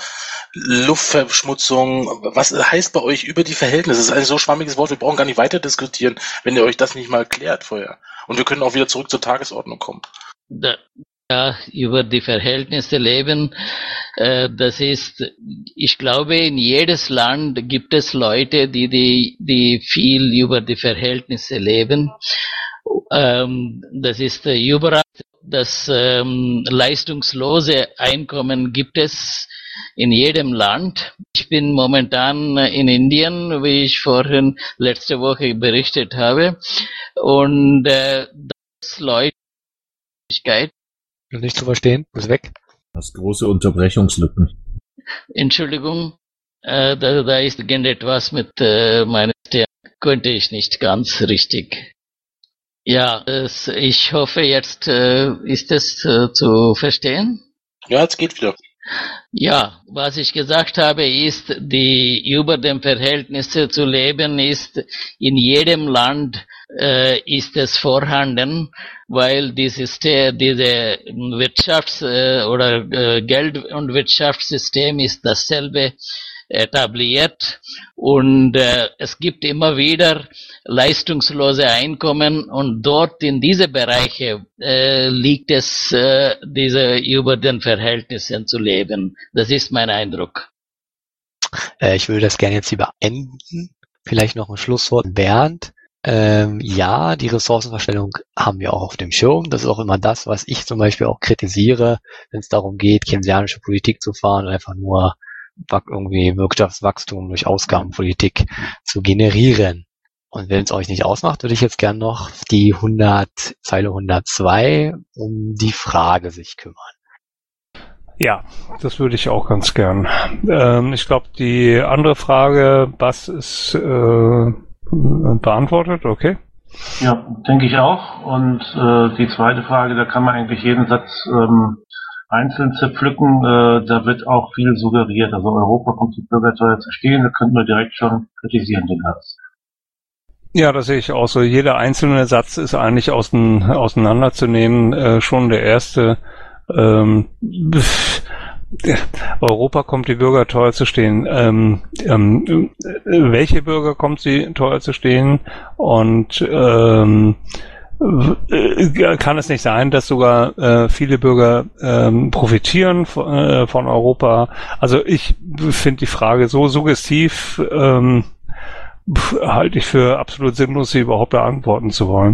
Luftverschmutzung, was heißt bei euch über die Verhältnisse? Das ist ein so schwammiges Wort, wir brauchen gar nicht weiter diskutieren, wenn ihr euch das nicht mal klärt vorher. Und wir können auch wieder zurück zur Tagesordnung kommen. Da. Ja, über die Verhältnisse leben, äh, das ist, ich glaube, in jedes Land gibt es Leute, die, die, die viel über die Verhältnisse leben. Ähm, das ist äh, überall, das ähm, leistungslose Einkommen gibt es in jedem Land. Ich bin momentan in Indien, wie ich vorhin letzte Woche berichtet habe, und äh, das Leute Nicht zu verstehen, muss weg. Das große Unterbrechungslücken. Entschuldigung, äh, da, da ist irgendetwas mit äh, meiner Stimme, könnte ich nicht ganz richtig. Ja, es, ich hoffe, jetzt äh, ist es äh, zu verstehen. Ja, jetzt geht wieder. Ja, was ich gesagt habe, ist, die über den Verhältnissen zu leben ist, in jedem Land äh, ist es vorhanden, weil dieses, diese Wirtschafts- äh, oder äh, Geld- und Wirtschaftssystem ist dasselbe etabliert und äh, es gibt immer wieder leistungslose Einkommen und dort in diese Bereiche äh, liegt es, äh, diese über den Verhältnissen zu leben. Das ist mein Eindruck. Äh, ich würde das gerne jetzt hier beenden. Vielleicht noch ein Schlusswort. Bernd, ähm, ja, die Ressourcenverstellung haben wir auch auf dem Schirm. Das ist auch immer das, was ich zum Beispiel auch kritisiere, wenn es darum geht, keynesianische Politik zu fahren und einfach nur irgendwie Wirtschaftswachstum durch Ausgabenpolitik zu generieren. Und wenn es euch nicht ausmacht, würde ich jetzt gern noch die hundert, Zeile hundertzwei um die Frage sich kümmern. Ja, das würde ich auch ganz gern. Ähm, ich glaube, die andere Frage, Bas, ist äh, beantwortet, okay? Ja, denke ich auch. Und äh, die zweite Frage, da kann man eigentlich jeden Satz ähm, einzeln zerpflücken, äh, da wird auch viel suggeriert. Also Europa kommt die Bürger teuer zu stehen, da könnten wir direkt schon kritisieren, den Satz. Ja, das sehe ich auch so. Jeder einzelne Satz ist eigentlich außen, auseinanderzunehmen. Äh, schon der erste. Ähm, Europa kommt die Bürger teuer zu stehen. Ähm, ähm, welche Bürger kommt sie teuer zu stehen? Und ähm, kann es nicht sein, dass sogar äh, viele Bürger ähm, profitieren von, äh, von Europa? Also ich finde die Frage so suggestiv, ähm, halte ich für absolut sinnlos, sie überhaupt beantworten zu wollen.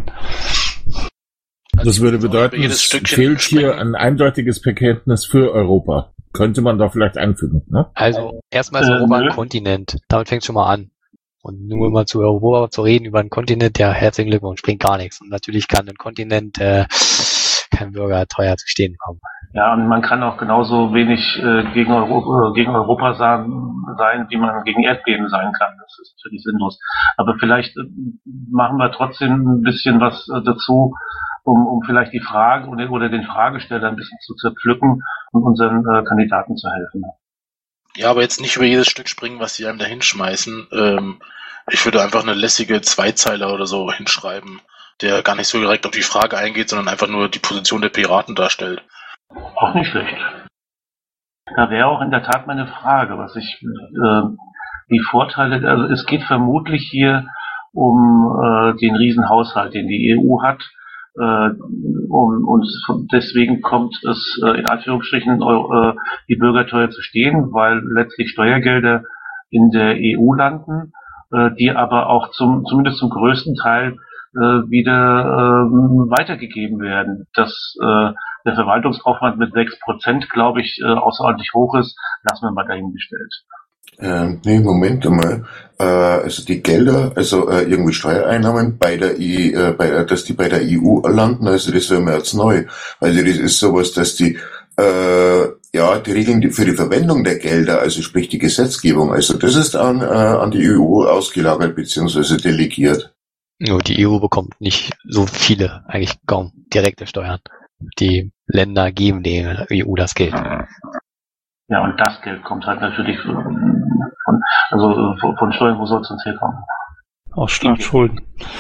Das würde bedeuten, es fehlt hier ein eindeutiges Bekenntnis für Europa. Könnte man da vielleicht einfügen, ne? Also, erstmal ist Europa ein Kontinent. Damit fängt es schon mal an. Und nur mal zu Europa zu reden über einen Kontinent, ja, herzlichen Glückwunsch, bringt gar nichts. Und natürlich kann ein Kontinent äh, kein Bürger teuer zu stehen kommen. Ja, und man kann auch genauso wenig äh, gegen, Europa, äh, gegen Europa sein, sein, wie man gegen Erdbeben sein kann. Das ist natürlich sinnlos. Aber vielleicht äh, machen wir trotzdem ein bisschen was äh, dazu, um, um vielleicht die Frage oder, oder den Fragesteller ein bisschen zu zerpflücken und unseren äh, Kandidaten zu helfen. Ja, aber jetzt nicht über jedes Stück springen, was sie einem da hinschmeißen. Ähm, ich würde einfach eine lässige Zweizeiler oder so hinschreiben, der gar nicht so direkt auf die Frage eingeht, sondern einfach nur die Position der Piraten darstellt. Auch nicht schlecht. Da wäre auch in der Tat meine Frage, was ich, äh, die Vorteile, also es geht vermutlich hier um äh, den Riesenhaushalt, den die E U hat, äh, um, und deswegen kommt es äh, in Anführungsstrichen äh, die Bürger teuer zu stehen, weil letztlich Steuergelder in der E U landen, äh, die aber auch zum, zumindest zum größten Teil äh, wieder äh, weitergegeben werden. Dass äh, der Verwaltungsaufwand mit sechs Prozent, glaube ich, äh, außerordentlich hoch ist, lassen wir mal dahingestellt. Ähm, nee, Moment einmal. Äh, also die Gelder, also äh, irgendwie Steuereinnahmen bei der I, äh, bei, dass die bei der E U landen, also das wäre mir jetzt neu. Also das ist sowas, dass die äh, ja die Regeln die für die Verwendung der Gelder, also sprich die Gesetzgebung, also das ist an, äh, an die E U ausgelagert beziehungsweise delegiert. Nur die E U bekommt nicht so viele, eigentlich kaum direkte Steuern. Die Länder geben der E U das Geld. Ja, und das Geld kommt halt natürlich von, also von Steuern, wo soll es uns herkommen? Aus Staatsschulden.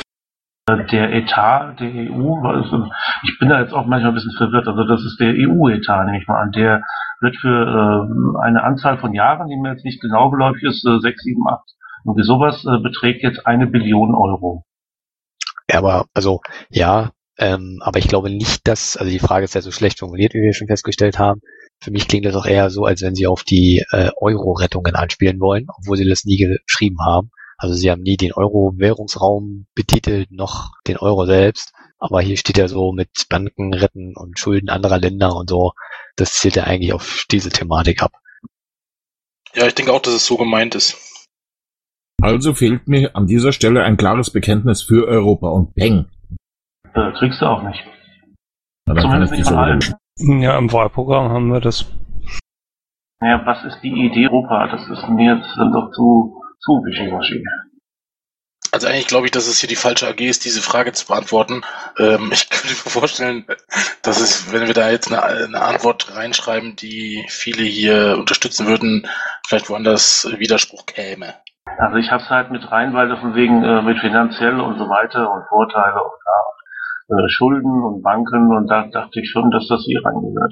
Der Etat der E U, also ich bin da jetzt auch manchmal ein bisschen verwirrt, also das ist der E U-Etat, nehme ich mal an, der wird für äh, eine Anzahl von Jahren, die mir jetzt nicht genau geläufig ist, äh, sechs, sieben, acht, irgendwie sowas, äh, beträgt jetzt eine Billion Euro. Ja, aber, also, ja, ähm, aber ich glaube nicht, dass, also die Frage ist ja so schlecht formuliert, wie wir schon festgestellt haben. Für mich klingt das auch eher so, als wenn sie auf die äh, Euro-Rettungen anspielen wollen, obwohl sie das nie geschrieben haben. Also sie haben nie den Euro-Währungsraum betitelt, noch den Euro selbst. Aber hier steht ja so mit Banken retten und Schulden anderer Länder und so. Das zielt ja eigentlich auf diese Thematik ab. Ja, ich denke auch, dass es so gemeint ist. Also fehlt mir an dieser Stelle ein klares Bekenntnis für Europa und Peng. Äh, kriegst du auch nicht. Na, Zumindest nicht von allen. Ja, im Wahlprogramm haben wir das. Naja, was ist die Idee Europa? Das ist mir jetzt doch zu, zu wischiwaschi. Also eigentlich glaube ich, dass es hier die falsche A G ist, diese Frage zu beantworten. Ähm, ich könnte mir vorstellen, dass es, wenn wir da jetzt eine, eine Antwort reinschreiben, die viele hier unterstützen würden, vielleicht woanders Widerspruch käme. Also ich habe es halt mit rein, weil das von wegen äh, mit finanziell und so weiter und Vorteile und ja, äh, Schulden und Banken und da dachte ich schon, dass das hier reingehört.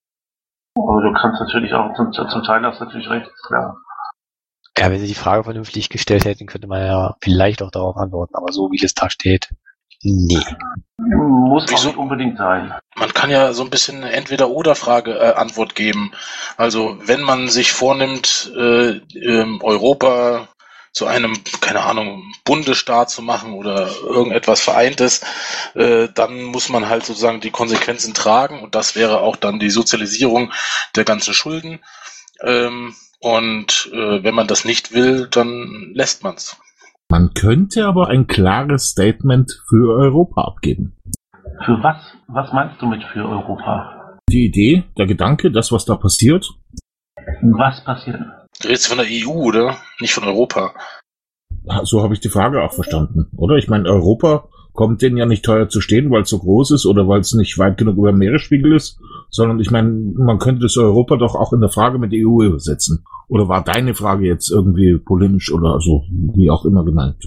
Aber du kannst natürlich auch, zum, zum Teil hast du natürlich recht, ist klar. Ja, wenn sie die Frage vernünftig gestellt hätten, könnte man ja vielleicht auch darauf antworten, aber so wie es da steht, nee. Muss auch nicht unbedingt sein. Man kann ja so ein bisschen eine Entweder-Oder-Frage äh, Antwort geben. Also wenn man sich vornimmt, äh, ähm, Europa zu einem, keine Ahnung, Bundesstaat zu machen oder irgendetwas Vereintes, äh, dann muss man halt sozusagen die Konsequenzen tragen und das wäre auch dann die Sozialisierung der ganzen Schulden. Ähm, und äh, wenn man das nicht will, dann lässt man's. Man könnte aber ein klares Statement für Europa abgeben. Für was? Was meinst du mit für Europa? Die Idee, der Gedanke, das, was da passiert. Was passiert? Du redest von der E U, oder? Nicht von Europa. So habe ich die Frage auch verstanden, oder? Ich meine, Europa kommt denen ja nicht teuer zu stehen, weil es so groß ist oder weil es nicht weit genug über dem Meeresspiegel ist, sondern ich meine, man könnte das Europa doch auch in der Frage mit der E U übersetzen. Oder war deine Frage jetzt irgendwie polemisch oder so, wie auch immer gemeint?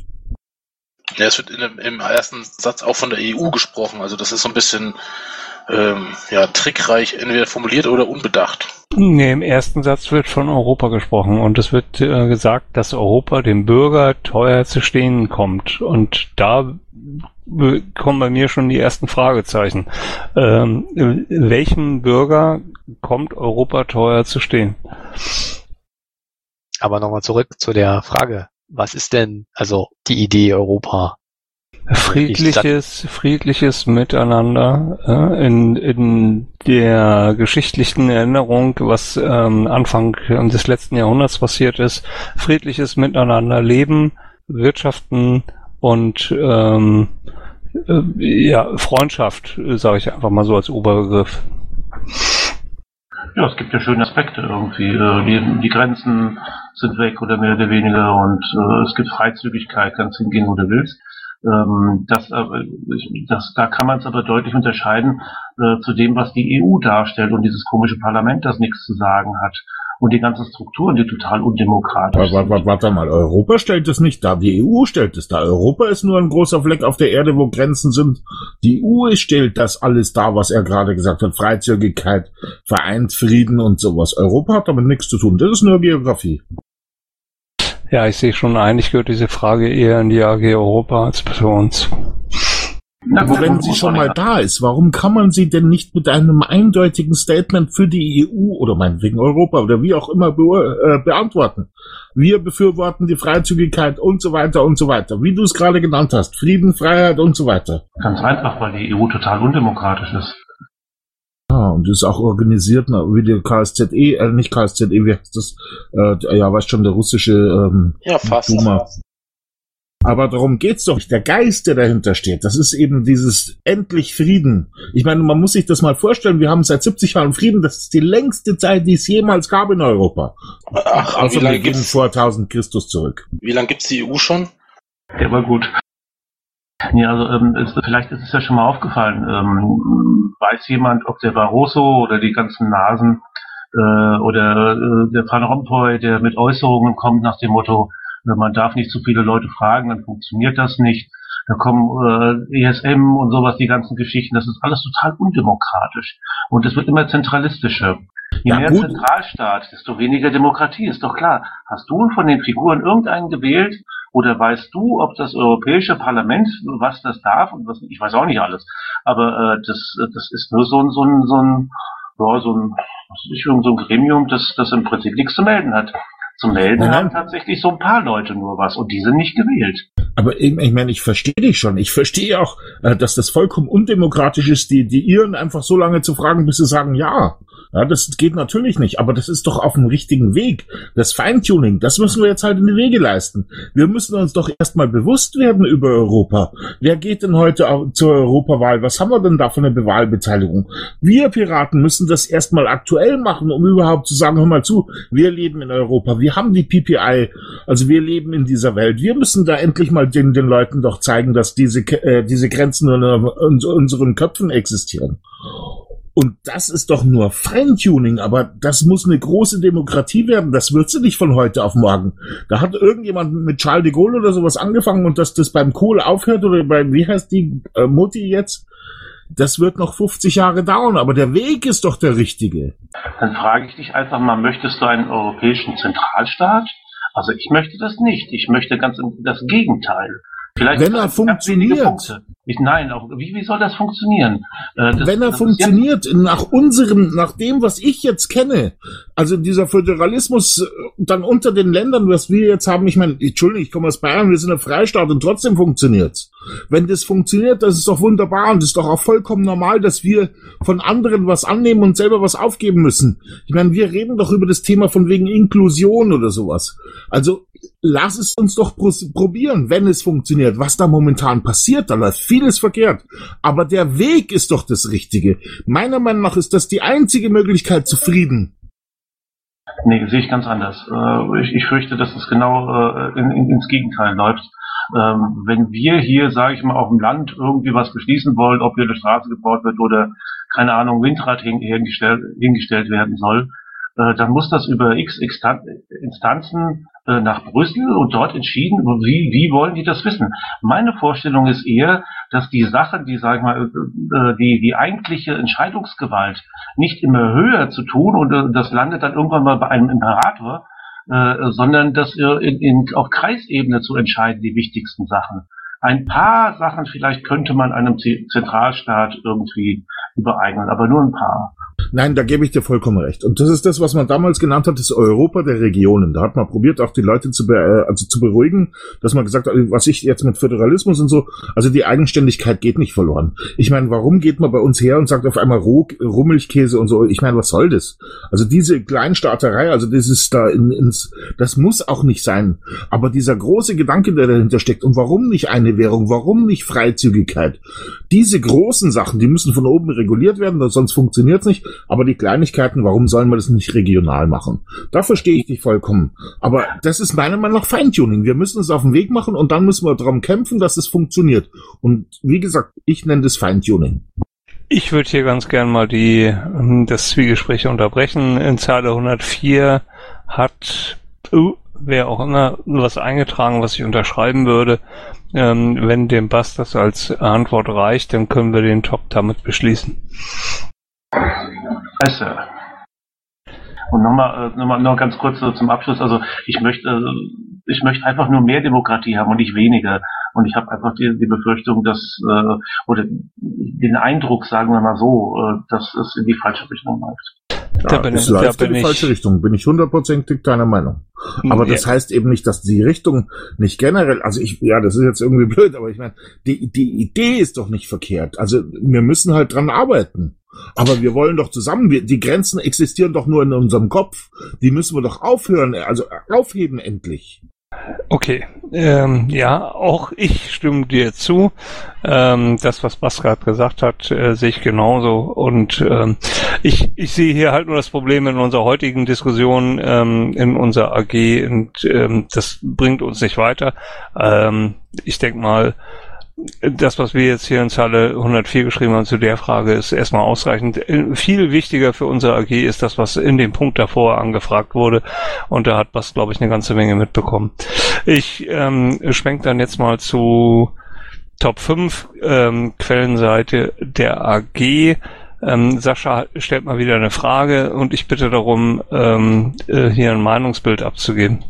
Ja, es wird in dem, im ersten Satz auch von der E U gesprochen, also das ist so ein bisschen ähm, ja, trickreich, entweder formuliert oder unbedacht. Nee, im ersten Satz wird von Europa gesprochen und es wird äh, gesagt, dass Europa dem Bürger teuer zu stehen kommt. Und da kommen bei mir schon die ersten Fragezeichen. Ähm, welchem Bürger kommt Europa teuer zu stehen? Aber nochmal zurück zu der Frage. Was ist denn also die Idee Europa? Friedliches, friedliches Miteinander äh, in, in der geschichtlichen Erinnerung, was ähm, Anfang des letzten Jahrhunderts passiert ist. Friedliches Miteinander leben, wirtschaften und ähm, äh, ja, Freundschaft, sage ich einfach mal so als Oberbegriff. Ja, es gibt ja schöne Aspekte irgendwie. Die, die Grenzen sind weg oder mehr oder weniger und äh, es gibt Freizügigkeit, kannst hingehen, wo du willst. Ähm, das, das, da kann man es aber deutlich unterscheiden äh, zu dem, was die E U darstellt und dieses komische Parlament, das nichts zu sagen hat. Und die ganzen Strukturen, die total undemokratisch sind. Warte, warte mal, Europa stellt es nicht dar, die E U stellt es dar. Europa ist nur ein großer Fleck auf der Erde, wo Grenzen sind. Die E U stellt das alles dar, was er gerade gesagt hat. Freizügigkeit, vereint Frieden und sowas. Europa hat damit nichts zu tun. Das ist nur Geografie. Ja, ich sehe schon, eigentlich gehört diese Frage eher in die A G Europa als für uns. Aber wenn sie schon mal da ist, warum kann man sie denn nicht mit einem eindeutigen Statement für die E U oder meinetwegen Europa oder wie auch immer be- äh, beantworten? Wir befürworten die Freizügigkeit und so weiter und so weiter. Wie du es gerade genannt hast. Frieden, Freiheit und so weiter. Ganz einfach, weil die E U total undemokratisch ist. Ja, und ist auch organisiert, wie der K S Z E, äh, nicht K S Z E, wie heißt das? Äh, ja, weißt schon, der russische ähm, ja, fast. Duma. Aber darum geht's doch nicht. Der Geist, der dahinter steht, das ist eben dieses endlich Frieden. Ich meine, man muss sich das mal vorstellen, wir haben seit siebzig Jahren Frieden, das ist die längste Zeit, die es jemals gab in Europa. Ach, also wie lange wir gehen gibt's vor tausend Christus zurück. Wie lange gibt's die E U schon? Der war gut. Ja, also ähm, ist, vielleicht ist es ja schon mal aufgefallen. Ähm, weiß jemand, ob der Barroso oder die ganzen Nasen äh, oder äh, der Van Rompuy, der mit Äußerungen kommt nach dem Motto, man darf nicht zu viele Leute fragen, dann funktioniert das nicht. Da kommen äh, E S M und sowas, die ganzen Geschichten. Das ist alles total undemokratisch. Und es wird immer zentralistischer. Je Ja, mehr gut. Zentralstaat, desto weniger Demokratie, ist doch klar. Hast du von den Figuren irgendeinen gewählt? Oder weißt du, ob das Europäische Parlament, was das darf und was nicht? Ich weiß auch nicht alles. Aber äh, das, das ist nur so ein, so ein, so ein, ja, so ein, was ist schon so ein Gremium, das, das im Prinzip nichts zu melden hat. Zu melden Nein, haben nein. tatsächlich so ein paar Leute nur was und die sind nicht gewählt. Aber eben, ich meine, ich verstehe dich schon. Ich verstehe auch, äh, dass das vollkommen undemokratisch ist, die, die Iren einfach so lange zu fragen, bis sie sagen ja. Ja, das geht natürlich nicht, aber das ist doch auf dem richtigen Weg. Das Feintuning, das müssen wir jetzt halt in die Wege leisten. Wir müssen uns doch erstmal bewusst werden über Europa. Wer geht denn heute au- zur Europawahl? Was haben wir denn da für eine Wahlbeteiligung? Wir Piraten müssen das erstmal aktuell machen, um überhaupt zu sagen, hör mal zu, wir leben in Europa, wir haben die P P I, also wir leben in dieser Welt. Wir müssen da endlich mal den, den Leuten doch zeigen, dass diese, äh, diese Grenzen nur in uns- unseren Köpfen existieren. Und das ist doch nur Feintuning, aber das muss eine große Demokratie werden. Das wird sie nicht von heute auf morgen. Da hat irgendjemand mit Charles de Gaulle oder sowas angefangen und dass das beim Kohl aufhört oder beim, wie heißt die äh, Mutti jetzt? Das wird noch fünfzig Jahre dauern, aber der Weg ist doch der richtige. Dann frage ich dich einfach mal, möchtest du einen europäischen Zentralstaat? Also ich möchte das nicht. Ich möchte ganz im- das Gegenteil. Vielleicht Wenn er ganz wenige funktioniert. Punkte. Ich, nein, auch, wie, wie soll das funktionieren? Äh, das, Wenn er das funktioniert, nach unserem, nach dem, was ich jetzt kenne, also dieser Föderalismus äh, dann unter den Ländern, was wir jetzt haben, ich meine, Entschuldigung, ich komme aus Bayern, wir sind ein Freistaat und trotzdem funktioniert's. Wenn das funktioniert, das ist doch wunderbar und ist doch auch vollkommen normal, dass wir von anderen was annehmen und selber was aufgeben müssen. Ich meine, wir reden doch über das Thema von wegen Inklusion oder sowas. Also lass es uns doch pros- probieren, wenn es funktioniert. Was da momentan passiert, da läuft vieles verkehrt. Aber der Weg ist doch das Richtige. Meiner Meinung nach ist das die einzige Möglichkeit zu Frieden. Nee, sehe ich ganz anders. Äh, ich, ich fürchte, dass es genau äh, in, in, ins Gegenteil läuft. Ähm, wenn wir hier, sage ich mal, auf dem Land irgendwie was beschließen wollen, ob hier eine Straße gebaut wird oder, keine Ahnung, Windrad hin, hingestellt, hingestellt werden soll, äh, dann muss das über x Extan- Instanzen äh, nach Brüssel und dort entschieden, wie, wie wollen die das wissen? Meine Vorstellung ist eher, dass die Sachen, die, sag ich mal, äh, die, die eigentliche Entscheidungsgewalt nicht immer höher zu tun und äh, das landet dann irgendwann mal bei einem Imperator, äh, sondern dass äh, in, in, auf Kreisebene zu entscheiden, die wichtigsten Sachen. Ein paar Sachen vielleicht könnte man einem Z- Zentralstaat irgendwie übereignen, aber nur ein paar. Nein, da gebe ich dir vollkommen recht. Und das ist das, was man damals genannt hat, das Europa der Regionen. Da hat man probiert, auch die Leute zu, be- also zu beruhigen, dass man gesagt hat, was ich jetzt mit Föderalismus und so, also die Eigenständigkeit geht nicht verloren. Ich meine, warum geht man bei uns her und sagt auf einmal Roh, Rohmilchkäse und so? Ich meine, was soll das? Also diese Kleinstaaterei, also das ist da in, ins, das muss auch nicht sein. Aber dieser große Gedanke, der dahinter steckt, und warum nicht eine Währung, warum nicht Freizügigkeit? Diese großen Sachen, die müssen von oben reguliert werden, sonst funktioniert es nicht. Aber die Kleinigkeiten, warum sollen wir das nicht regional machen? Da verstehe ich dich vollkommen. Aber das ist meiner Meinung nach Feintuning. Wir müssen es auf den Weg machen und dann müssen wir darum kämpfen, dass es funktioniert. Und wie gesagt, ich nenne das Feintuning. Ich würde hier ganz gern mal die, das Zwiegespräch unterbrechen. In Zeile hundertvier hat, uh, wer auch immer, was eingetragen, was ich unterschreiben würde. Ähm, wenn dem Bass das als Antwort reicht, dann können wir den Top damit beschließen. Also, und nochmal, äh, nochmal, noch ganz kurz so zum Abschluss. Also ich möchte, äh, ich möchte einfach nur mehr Demokratie haben und nicht weniger. Und ich habe einfach die, die Befürchtung, dass äh, oder den Eindruck, sagen wir mal so, äh, dass es in die falsche Richtung läuft. Ja, da bin es ich, läuft da in die falsche Richtung. Bin ich hundertprozentig deiner Meinung. Aber ja. Das heißt eben nicht, dass die Richtung nicht generell, also ich, ja, das ist jetzt irgendwie blöd, aber ich meine, die, die Idee ist doch nicht verkehrt. Also wir müssen halt dran arbeiten. Aber wir wollen doch zusammen, wir, die Grenzen existieren doch nur in unserem Kopf. Die müssen wir doch aufhören, also aufheben endlich. Okay, ähm, ja, auch ich stimme dir zu. Ähm, das, was Bas gerade gesagt hat, äh, sehe ich genauso. Und ähm, ich, ich sehe hier halt nur das Problem in unserer heutigen Diskussion, ähm, in unserer A G, und ähm, das bringt uns nicht weiter. Ähm, ich denke mal, das, was wir jetzt hier in Zeile hundertvier geschrieben haben zu der Frage, ist erstmal ausreichend. Viel wichtiger für unsere A G ist das, was in dem Punkt davor angefragt wurde. Und da hat Bas, glaube ich, eine ganze Menge mitbekommen. Ich ähm, schwenke dann jetzt mal zu Top fünf, ähm, Quellenseite der A G. Ähm, Sascha stellt mal wieder eine Frage und ich bitte darum, ähm, äh, hier ein Meinungsbild abzugeben.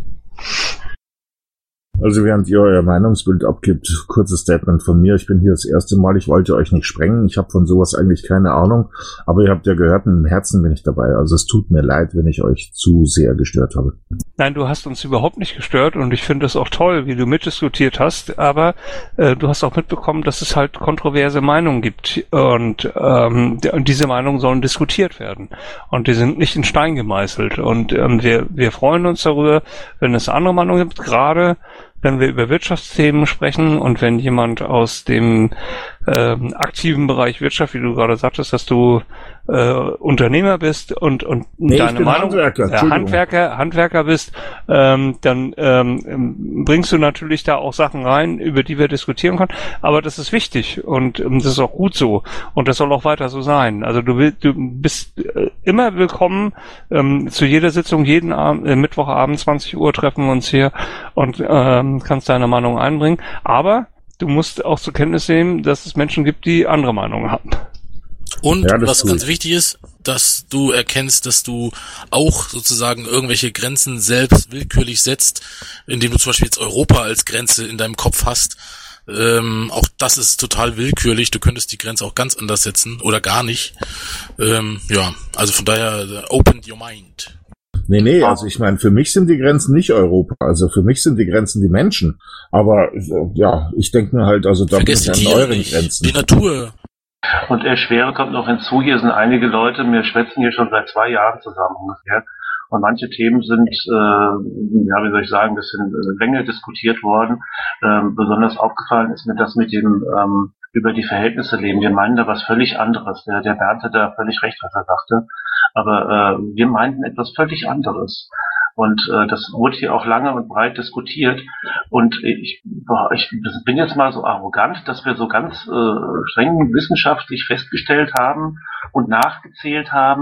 Also während ihr euer Meinungsbild abgibt, kurzes Statement von mir. Ich bin hier das erste Mal, ich wollte euch nicht sprengen. Ich habe von sowas eigentlich keine Ahnung. Aber ihr habt ja gehört, im Herzen bin ich dabei. Also es tut mir leid, wenn ich euch zu sehr gestört habe. Nein, du hast uns überhaupt nicht gestört und ich finde es auch toll, wie du mitdiskutiert hast. Aber äh, du hast auch mitbekommen, dass es halt kontroverse Meinungen gibt. Und ähm, diese Meinungen sollen diskutiert werden. Und die sind nicht in Stein gemeißelt. Und ähm, wir, wir freuen uns darüber, wenn es andere Meinungen gibt, gerade wenn wir über Wirtschaftsthemen sprechen und wenn jemand aus dem ähm, aktiven Bereich Wirtschaft, wie du gerade sagtest, dass du äh, Unternehmer bist und und nee, deine ich bin Meinung Handwerker, äh, Handwerker Handwerker bist, ähm, dann ähm, bringst du natürlich da auch Sachen rein, über die wir diskutieren können. Aber das ist wichtig und ähm, das ist auch gut so und das soll auch weiter so sein. Also du willst, du bist äh, immer willkommen ähm, zu jeder Sitzung, jeden Abend, äh, Mittwochabend zwanzig Uhr treffen wir uns hier und ähm, kannst deine Meinung einbringen. Aber du musst auch zur Kenntnis nehmen, dass es Menschen gibt, die andere Meinungen haben. Und ja, was ganz wichtig ist, dass du erkennst, dass du auch sozusagen irgendwelche Grenzen selbst willkürlich setzt, indem du zum Beispiel jetzt Europa als Grenze in deinem Kopf hast. Ähm, auch das ist total willkürlich. Du könntest die Grenze auch ganz anders setzen oder gar nicht. Ähm, ja, also von daher, open your mind. Nee, nee, also ich meine, für mich sind die Grenzen nicht Europa. Also für mich sind die Grenzen die Menschen. Aber ja, ich denke mir halt, also da bin ich an euren Grenzen. Die Natur. Und erschwere kommt noch hinzu, hier sind einige Leute, wir schwätzen hier schon seit zwei Jahren zusammen ungefähr. Und manche Themen sind, äh, ja, wie soll ich sagen, ein bisschen äh, länger diskutiert worden. Ähm, besonders aufgefallen ist mir das mit dem ähm, über die Verhältnisse leben. Wir meinen da was völlig anderes. Der, der Bernd hat da völlig recht, was er sagte. Aber äh, wir meinten etwas völlig anderes. Und äh, das wurde hier auch lange und breit diskutiert. Und ich, boah, ich bin jetzt mal so arrogant, dass wir so ganz äh, streng wissenschaftlich festgestellt haben und nachgezählt haben,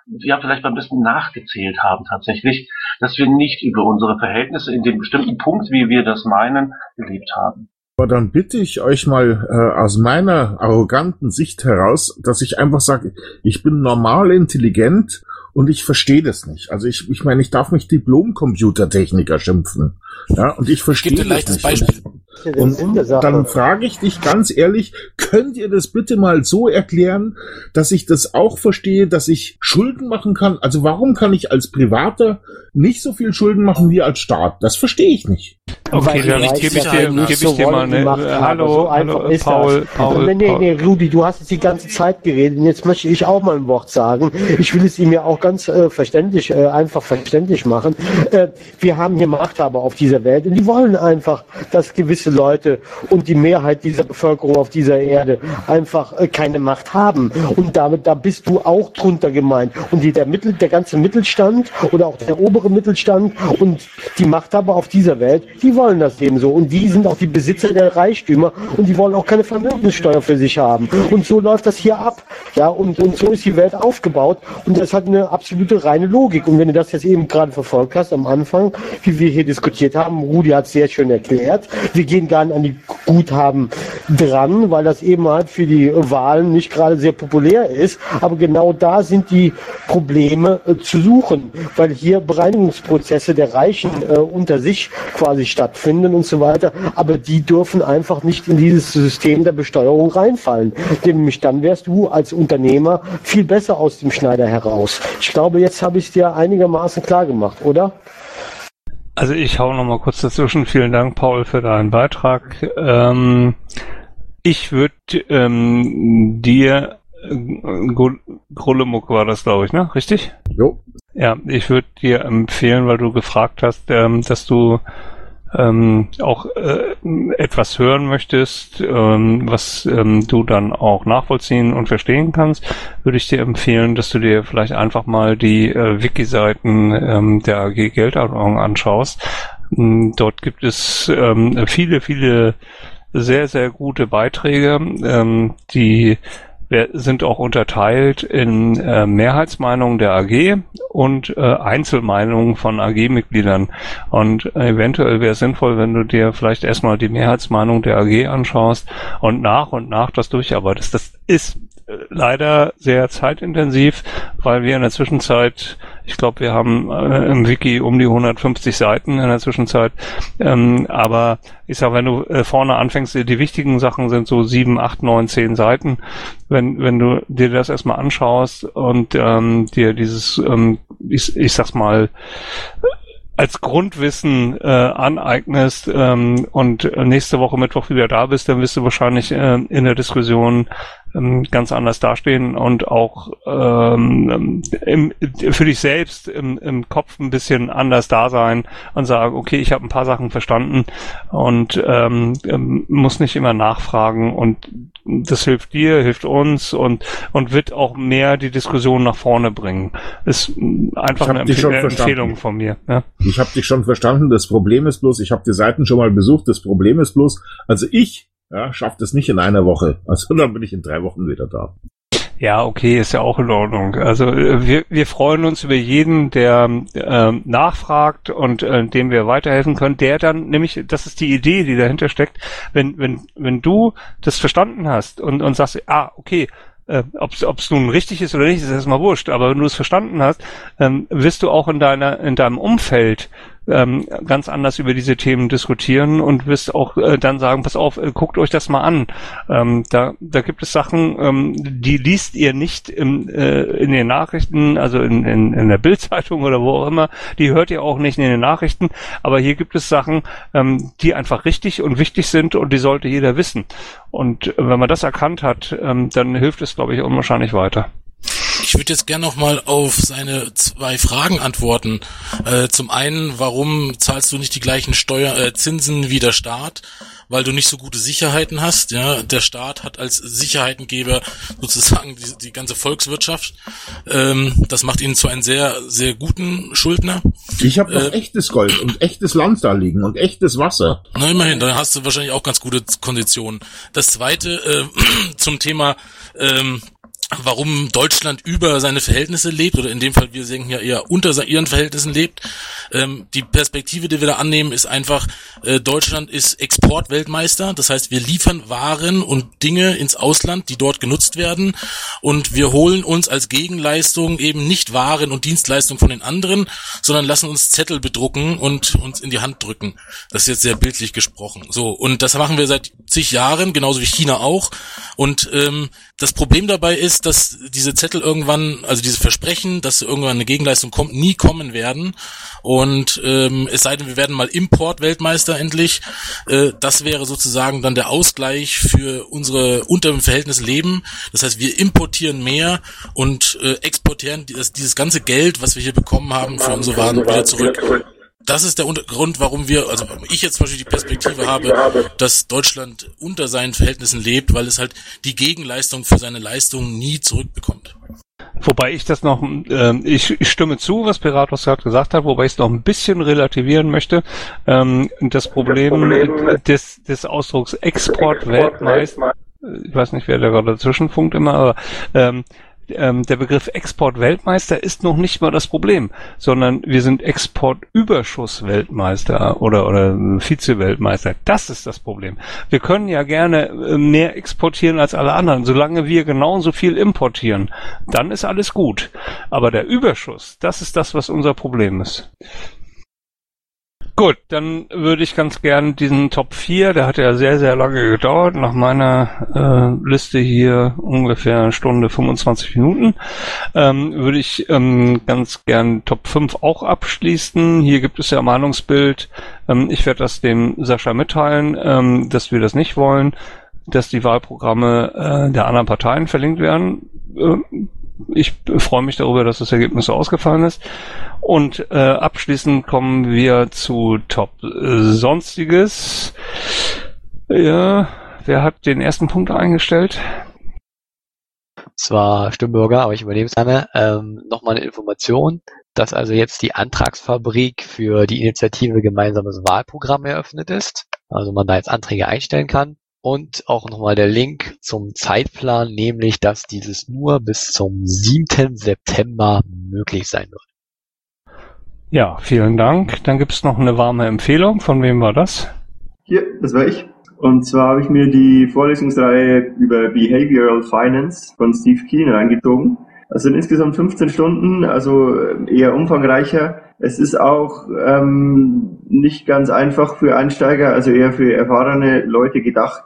ja vielleicht mal ein bisschen nachgezählt haben tatsächlich, dass wir nicht über unsere Verhältnisse in dem bestimmten Punkt, wie wir das meinen, gelebt haben. Aber dann bitte ich euch mal äh, aus meiner arroganten Sicht heraus, dass ich einfach sage, ich bin normal intelligent und ich verstehe das nicht. Also ich, ich meine, ich darf mich Diplom-Computertechniker schimpfen. Ja, und ich verstehe das nicht. Ein leichtes Beispiel. Und, und dann frage ich dich ganz ehrlich, könnt ihr das bitte mal so erklären, dass ich das auch verstehe, dass ich Schulden machen kann? Also warum kann ich als Privater nicht so viel Schulden machen wie als Staat? Das verstehe ich nicht. Okay, dann gebe ich dir, gebe ich dir mal eine, äh, hallo, so hallo, äh, Paul, Paul, nee, nee, nee, Rudi, du hast jetzt die ganze Zeit geredet und jetzt möchte ich auch mal ein Wort sagen. Ich will es ihm ja auch ganz äh, verständlich, äh, einfach verständlich machen. Äh, wir haben hier Machthaber auf dieser Welt und die wollen einfach, dass gewisse Leute und die Mehrheit dieser Bevölkerung auf dieser Erde einfach äh, keine Macht haben. Und damit, da bist du auch drunter gemeint. Und die, der Mittel, der ganze Mittelstand oder auch der obere Mittelstand und die Machthaber auf dieser Welt, die wollen das eben so. Und die sind auch die Besitzer der Reichtümer und die wollen auch keine Vermögenssteuer für sich haben. Und so läuft das hier ab. Ja, und, und so ist die Welt aufgebaut. Und das hat eine absolute reine Logik. Und wenn du das jetzt eben gerade verfolgt hast am Anfang, wie wir hier diskutiert haben, Rudi hat es sehr schön erklärt, wir gehen gar nicht an die Guthaben dran, weil das eben halt für die Wahlen nicht gerade sehr populär ist. Aber genau da sind die Probleme äh, zu suchen, weil hier Bereinigungsprozesse der Reichen äh, unter sich quasi stattfinden und so weiter. Aber die dürfen einfach nicht in dieses System der Besteuerung reinfallen. Nämlich dann wärst du als Unternehmer viel besser aus dem Schneider heraus. Ich glaube, jetzt habe ich es dir einigermaßen klar gemacht, oder? Also ich hau noch mal kurz dazwischen. Vielen Dank, Paul, für deinen Beitrag. Ähm, ich würde ähm, dir, äh, Grullemuck war das, glaube ich, ne? Richtig? Jo. Ja, ich würde dir empfehlen, weil du gefragt hast, ähm, dass du ähm, auch äh, etwas hören möchtest, ähm, was ähm, du dann auch nachvollziehen und verstehen kannst, würde ich dir empfehlen, dass du dir vielleicht einfach mal die äh, Wiki-Seiten ähm, der A G Geldordnung anschaust. Ähm, dort gibt es ähm, viele, viele sehr, sehr gute Beiträge, ähm, die sind auch unterteilt in äh, Mehrheitsmeinungen der A G und äh, Einzelmeinungen von A G-Mitgliedern. Und äh, eventuell wäre es sinnvoll, wenn du dir vielleicht erstmal die Mehrheitsmeinung der A G anschaust und nach und nach das durcharbeitest. Das ist äh, leider sehr zeitintensiv, weil wir in der Zwischenzeit, ich glaube, wir haben äh, im Wiki um die hundertfünfzig Seiten in der Zwischenzeit, ähm, aber ich sag, wenn du äh, vorne anfängst, die wichtigen Sachen sind so sieben, acht, neun, zehn Seiten. Wenn wenn du dir das erstmal anschaust und ähm, dir dieses, ähm, ich, ich sag's mal, als Grundwissen äh, aneignest ähm, und nächste Woche Mittwoch wieder da bist, dann wirst du wahrscheinlich äh, in der Diskussion ähm, ganz anders dastehen und auch ähm, im, für dich selbst im, im Kopf ein bisschen anders da sein und sagen, okay, ich habe ein paar Sachen verstanden und ähm, ähm, muss nicht immer nachfragen und das hilft dir, hilft uns und und wird auch mehr die Diskussion nach vorne bringen. Ist einfach eine Empf- Empfehlung von mir. Ja. Ich habe dich schon verstanden. Das Problem ist bloß, ich habe die Seiten schon mal besucht. Das Problem ist bloß, also ich ja, schaffe das nicht in einer Woche. Also dann bin ich in drei Wochen wieder da. Ja, okay, ist ja auch in Ordnung. Also wir wir freuen uns über jeden, der äh, nachfragt und äh, dem wir weiterhelfen können. Der dann, nämlich, das ist die Idee, die dahinter steckt, wenn wenn wenn du das verstanden hast und und sagst, ah, okay, äh, ob es nun richtig ist oder nicht, ist erstmal wurscht. Aber wenn du es verstanden hast, ähm, wirst du auch in deiner in deinem Umfeld ähm, ganz anders über diese Themen diskutieren und wirst auch äh, dann sagen, pass auf, äh, guckt euch das mal an. Ähm, da, da gibt es Sachen, ähm, die liest ihr nicht im, äh, in den Nachrichten, also in, in, in der Bild-Zeitung oder wo auch immer, die hört ihr auch nicht in den Nachrichten, aber hier gibt es Sachen, ähm, die einfach richtig und wichtig sind und die sollte jeder wissen. Und wenn man das erkannt hat, ähm, dann hilft es, glaube ich, unwahrscheinlich weiter. Ich würde jetzt gerne noch mal auf seine zwei Fragen antworten. Äh, zum einen, warum zahlst du nicht die gleichen Steuer, äh, Zinsen wie der Staat? Weil du nicht so gute Sicherheiten hast. Ja, der Staat hat als Sicherheitengeber sozusagen die, die ganze Volkswirtschaft. Ähm, das macht ihn zu einem sehr, sehr guten Schuldner. Ich habe doch äh, echtes Gold und echtes Land da liegen und echtes Wasser. Na immerhin, dann hast du wahrscheinlich auch ganz gute Konditionen. Das zweite äh, zum Thema ähm, warum Deutschland über seine Verhältnisse lebt, oder in dem Fall, wir denken ja eher unter ihren Verhältnissen lebt. Ähm, die Perspektive, die wir da annehmen, ist einfach, äh, Deutschland ist Exportweltmeister, das heißt, wir liefern Waren und Dinge ins Ausland, die dort genutzt werden, und wir holen uns als Gegenleistung eben nicht Waren und Dienstleistungen von den anderen, sondern lassen uns Zettel bedrucken und uns in die Hand drücken. Das ist jetzt sehr bildlich gesprochen. So, und das machen wir seit zig Jahren, genauso wie China auch, und ähm, das Problem dabei ist, dass diese Zettel irgendwann, also diese Versprechen, dass irgendwann eine Gegenleistung kommt, nie kommen werden. Und ähm, es sei denn, wir werden mal Importweltmeister endlich. Äh, das wäre sozusagen dann der Ausgleich für unsere unter dem Verhältnis Leben. Das heißt, wir importieren mehr und äh, exportieren dieses, dieses ganze Geld, was wir hier bekommen haben, für unsere Waren wieder zurück. Das ist der Grund, warum wir, also ich jetzt zum Beispiel die Perspektive habe, dass Deutschland unter seinen Verhältnissen lebt, weil es halt die Gegenleistung für seine Leistungen nie zurückbekommt. Wobei ich das noch, äh, ich, ich stimme zu, was Piratos gerade gesagt hat, wobei ich es noch ein bisschen relativieren möchte. Ähm, das Problem des, des Ausdrucks Exportweltmeister, ich weiß nicht, wer da gerade dazwischen funkt immer, aber ähm, Ähm, der Begriff Exportweltmeister ist noch nicht mal das Problem, sondern wir sind Exportüberschussweltmeister oder oder Vize-Weltmeister. Das ist das Problem. Wir können ja gerne äh, mehr exportieren als alle anderen, solange wir genauso viel importieren. Dann ist alles gut. Aber der Überschuss, das ist das, was unser Problem ist. Gut, dann würde ich ganz gern diesen Top vier, der hat ja sehr, sehr lange gedauert, nach meiner äh, Liste hier ungefähr eine Stunde fünfundzwanzig Minuten, ähm, würde ich ähm, ganz gern Top fünf auch abschließen. Hier gibt es ja Meinungsbild. Ähm, ich werde das dem Sascha mitteilen, ähm, dass wir das nicht wollen, dass die Wahlprogramme äh, der anderen Parteien verlinkt werden. Äh, Ich freue mich darüber, dass das Ergebnis so ausgefallen ist. Und äh, abschließend kommen wir zu Top äh, Sonstiges. Ja, wer hat den ersten Punkt eingestellt? Zwar Stimmbürger, aber ich übernehme es gerne. Ähm, Nochmal eine Information, dass also jetzt die Antragsfabrik für die Initiative Gemeinsames Wahlprogramm eröffnet ist. Also man da jetzt Anträge einstellen kann. Und auch nochmal der Link zum Zeitplan, nämlich, dass dieses nur bis zum siebten September möglich sein wird. Ja, vielen Dank. Dann gibt es noch eine warme Empfehlung. Von wem war das? Hier, das war ich. Und zwar habe ich mir die Vorlesungsreihe über Behavioral Finance von Steve Keen reingezogen. Das sind insgesamt fünfzehn Stunden, also eher umfangreicher. Es ist auch ähm, nicht ganz einfach für Einsteiger, also eher für erfahrene Leute gedacht,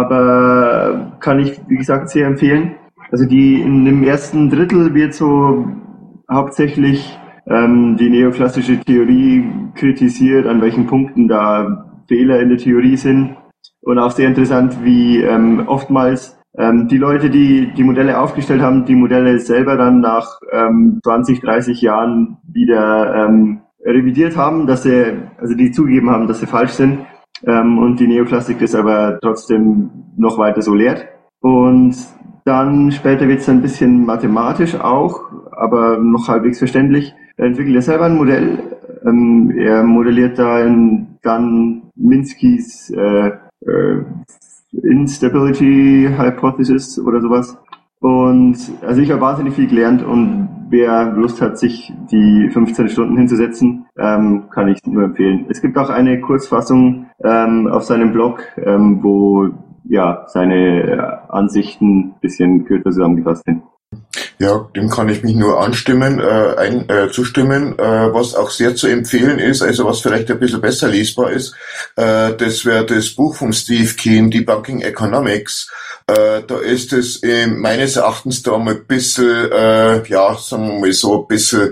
aber kann ich, wie gesagt, sehr empfehlen. Also die in dem ersten Drittel wird so hauptsächlich ähm, die neoklassische Theorie kritisiert, an welchen Punkten da Fehler in der Theorie sind, und auch sehr interessant, wie ähm, oftmals Ähm, die Leute, die die Modelle aufgestellt haben, die Modelle selber dann nach ähm, zwanzig, dreißig Jahren wieder ähm, revidiert haben, dass sie, also die zugegeben haben, dass sie falsch sind, ähm, und die Neoklassik das aber trotzdem noch weiter so lehrt. Und dann später wird es ein bisschen mathematisch auch, aber noch halbwegs verständlich. Er entwickelt er selber ein Modell. Ähm, er modelliert da in dann Minskys äh, äh, Instability Hypothesis oder sowas. Und also ich habe wahnsinnig viel gelernt, und wer Lust hat, sich die fünfzehn Stunden hinzusetzen, ähm, kann ich nur empfehlen. Es gibt auch eine Kurzfassung ähm, auf seinem Blog, ähm, wo ja seine Ansichten ein bisschen kürzer zusammengefasst sind. Ja, dem kann ich mich nur anstimmen, äh, ein, äh, zustimmen. Äh, was auch sehr zu empfehlen ist, also was vielleicht ein bisschen besser lesbar ist, äh, das wäre das Buch von Steve Keen, Debunking Economics. Äh, da ist es äh, meines Erachtens da mal ein bisschen, äh, ja, sagen wir mal so, ein bisschen,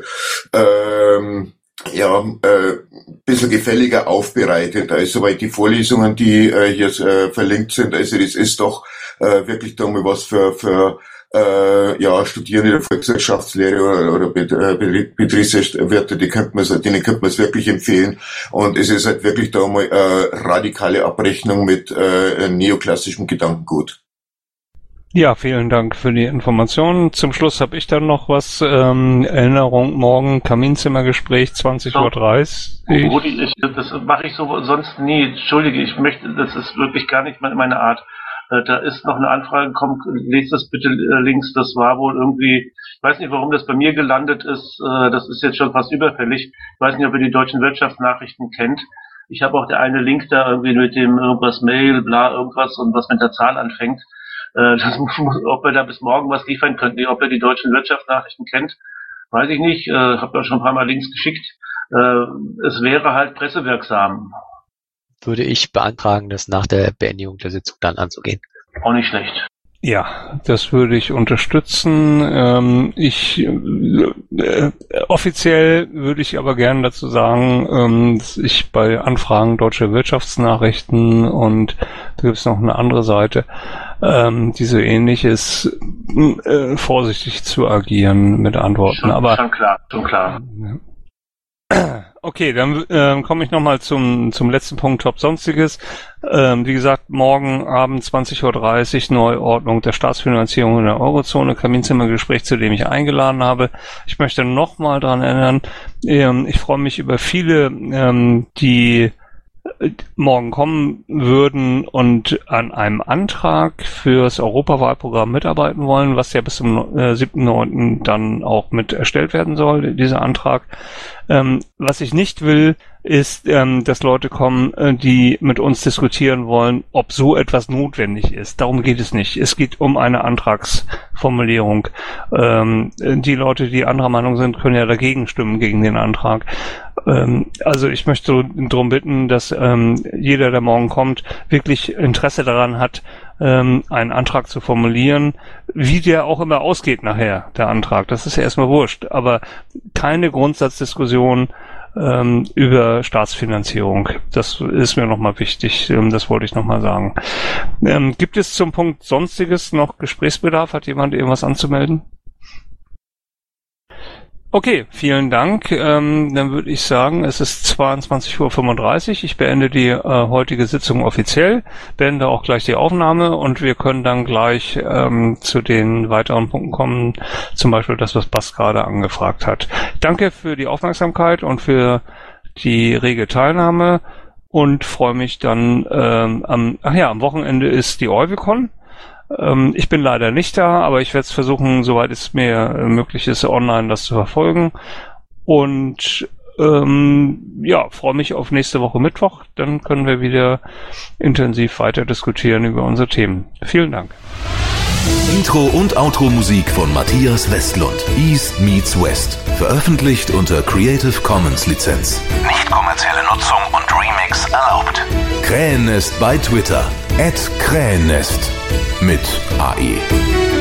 ähm, ja, äh, bisschen gefälliger aufbereitet. Also weil die Vorlesungen, die äh, hier äh, verlinkt sind, also das ist doch äh, wirklich da mal was für, für Äh, ja, Studierende der Volkswirtschaftslehre oder, oder Betriebswirte, die könnte man, denen könnte man es wirklich empfehlen. Und es ist halt wirklich da mal äh, radikale Abrechnung mit äh, neoklassischem Gedankengut. Ja, vielen Dank für die Informationen. Zum Schluss habe ich dann noch was. Ähm, Erinnerung, morgen Kaminzimmergespräch, zwanzig Uhr dreißig. Rudi, ich, das mache ich so sonst nie. Entschuldige, ich möchte, das ist wirklich gar nicht meine Art. Äh, da ist noch eine Anfrage gekommen, lest das bitte äh, links, das war wohl irgendwie, ich weiß nicht, warum das bei mir gelandet ist, äh, das ist jetzt schon fast überfällig. Ich weiß nicht, ob ihr die deutschen Wirtschaftsnachrichten kennt. Ich habe auch der eine Link da irgendwie mit dem irgendwas Mail, bla, irgendwas und was mit der Zahl anfängt. Äh, das muss, ob wir da bis morgen was liefern könnten, ob ihr die deutschen Wirtschaftsnachrichten kennt, weiß ich nicht. Äh, habe da schon ein paar Mal Links geschickt. Äh, es wäre halt pressewirksam. Würde ich beantragen, das nach der Beendigung der Sitzung dann anzugehen. Auch nicht schlecht. Ja, das würde ich unterstützen. Ähm, ich äh, offiziell würde ich aber gerne dazu sagen, ähm, dass ich bei Anfragen deutscher Wirtschaftsnachrichten und da gibt es noch eine andere Seite, ähm, die so ähnlich ist, äh, vorsichtig zu agieren mit Antworten. Schon, aber schon klar, schon klar. Ja. Okay, dann ähm, komme ich nochmal zum zum letzten Punkt, Top Sonstiges. Ähm, wie gesagt, morgen Abend zwanzig Uhr dreißig Neuordnung der Staatsfinanzierung in der Eurozone, Kaminzimmergespräch, zu dem ich eingeladen habe. Ich möchte nochmal dran erinnern, ähm, ich freue mich über viele, ähm, die morgen kommen würden und an einem Antrag fürs Europawahlprogramm mitarbeiten wollen, was ja bis zum äh, siebten neunten dann auch mit erstellt werden soll, dieser Antrag. Ähm, was ich nicht will, ist, ähm, dass Leute kommen, äh, die mit uns diskutieren wollen, ob so etwas notwendig ist. Darum geht es nicht. Es geht um eine Antragsformulierung. Ähm, die Leute, die anderer Meinung sind, können ja dagegen stimmen, gegen den Antrag. Ähm, also ich möchte darum bitten, dass ähm, jeder, der morgen kommt, wirklich Interesse daran hat, ähm, einen Antrag zu formulieren, wie der auch immer ausgeht nachher, der Antrag. Das ist ja erstmal wurscht, aber keine Grundsatzdiskussion ähm, über Staatsfinanzierung. Das ist mir nochmal wichtig, ähm, das wollte ich nochmal sagen. Ähm, gibt es zum Punkt Sonstiges noch Gesprächsbedarf? Hat jemand irgendwas anzumelden? Okay, vielen Dank. Ähm, dann würde ich sagen, es ist zweiundzwanzig Uhr fünfunddreißig. Ich beende die äh, heutige Sitzung offiziell, beende auch gleich die Aufnahme und wir können dann gleich ähm, zu den weiteren Punkten kommen, zum Beispiel das, was Bas gerade angefragt hat. Danke für die Aufmerksamkeit und für die rege Teilnahme und freue mich dann ähm, am, ach ja, am Wochenende ist die EuweCon. Ich bin leider nicht da, aber ich werde es versuchen, soweit es mir möglich ist, online das zu verfolgen. Und ähm, ja, freue mich auf nächste Woche Mittwoch. Dann können wir wieder intensiv weiter diskutieren über unsere Themen. Vielen Dank. Intro und Outro Musik von Matthias Westlund. East meets West. Veröffentlicht unter Creative Commons Lizenz. Nicht kommerzielle Nutzung und Remix erlaubt. Krähennest bei Twitter. at Krähennest. Mit A E.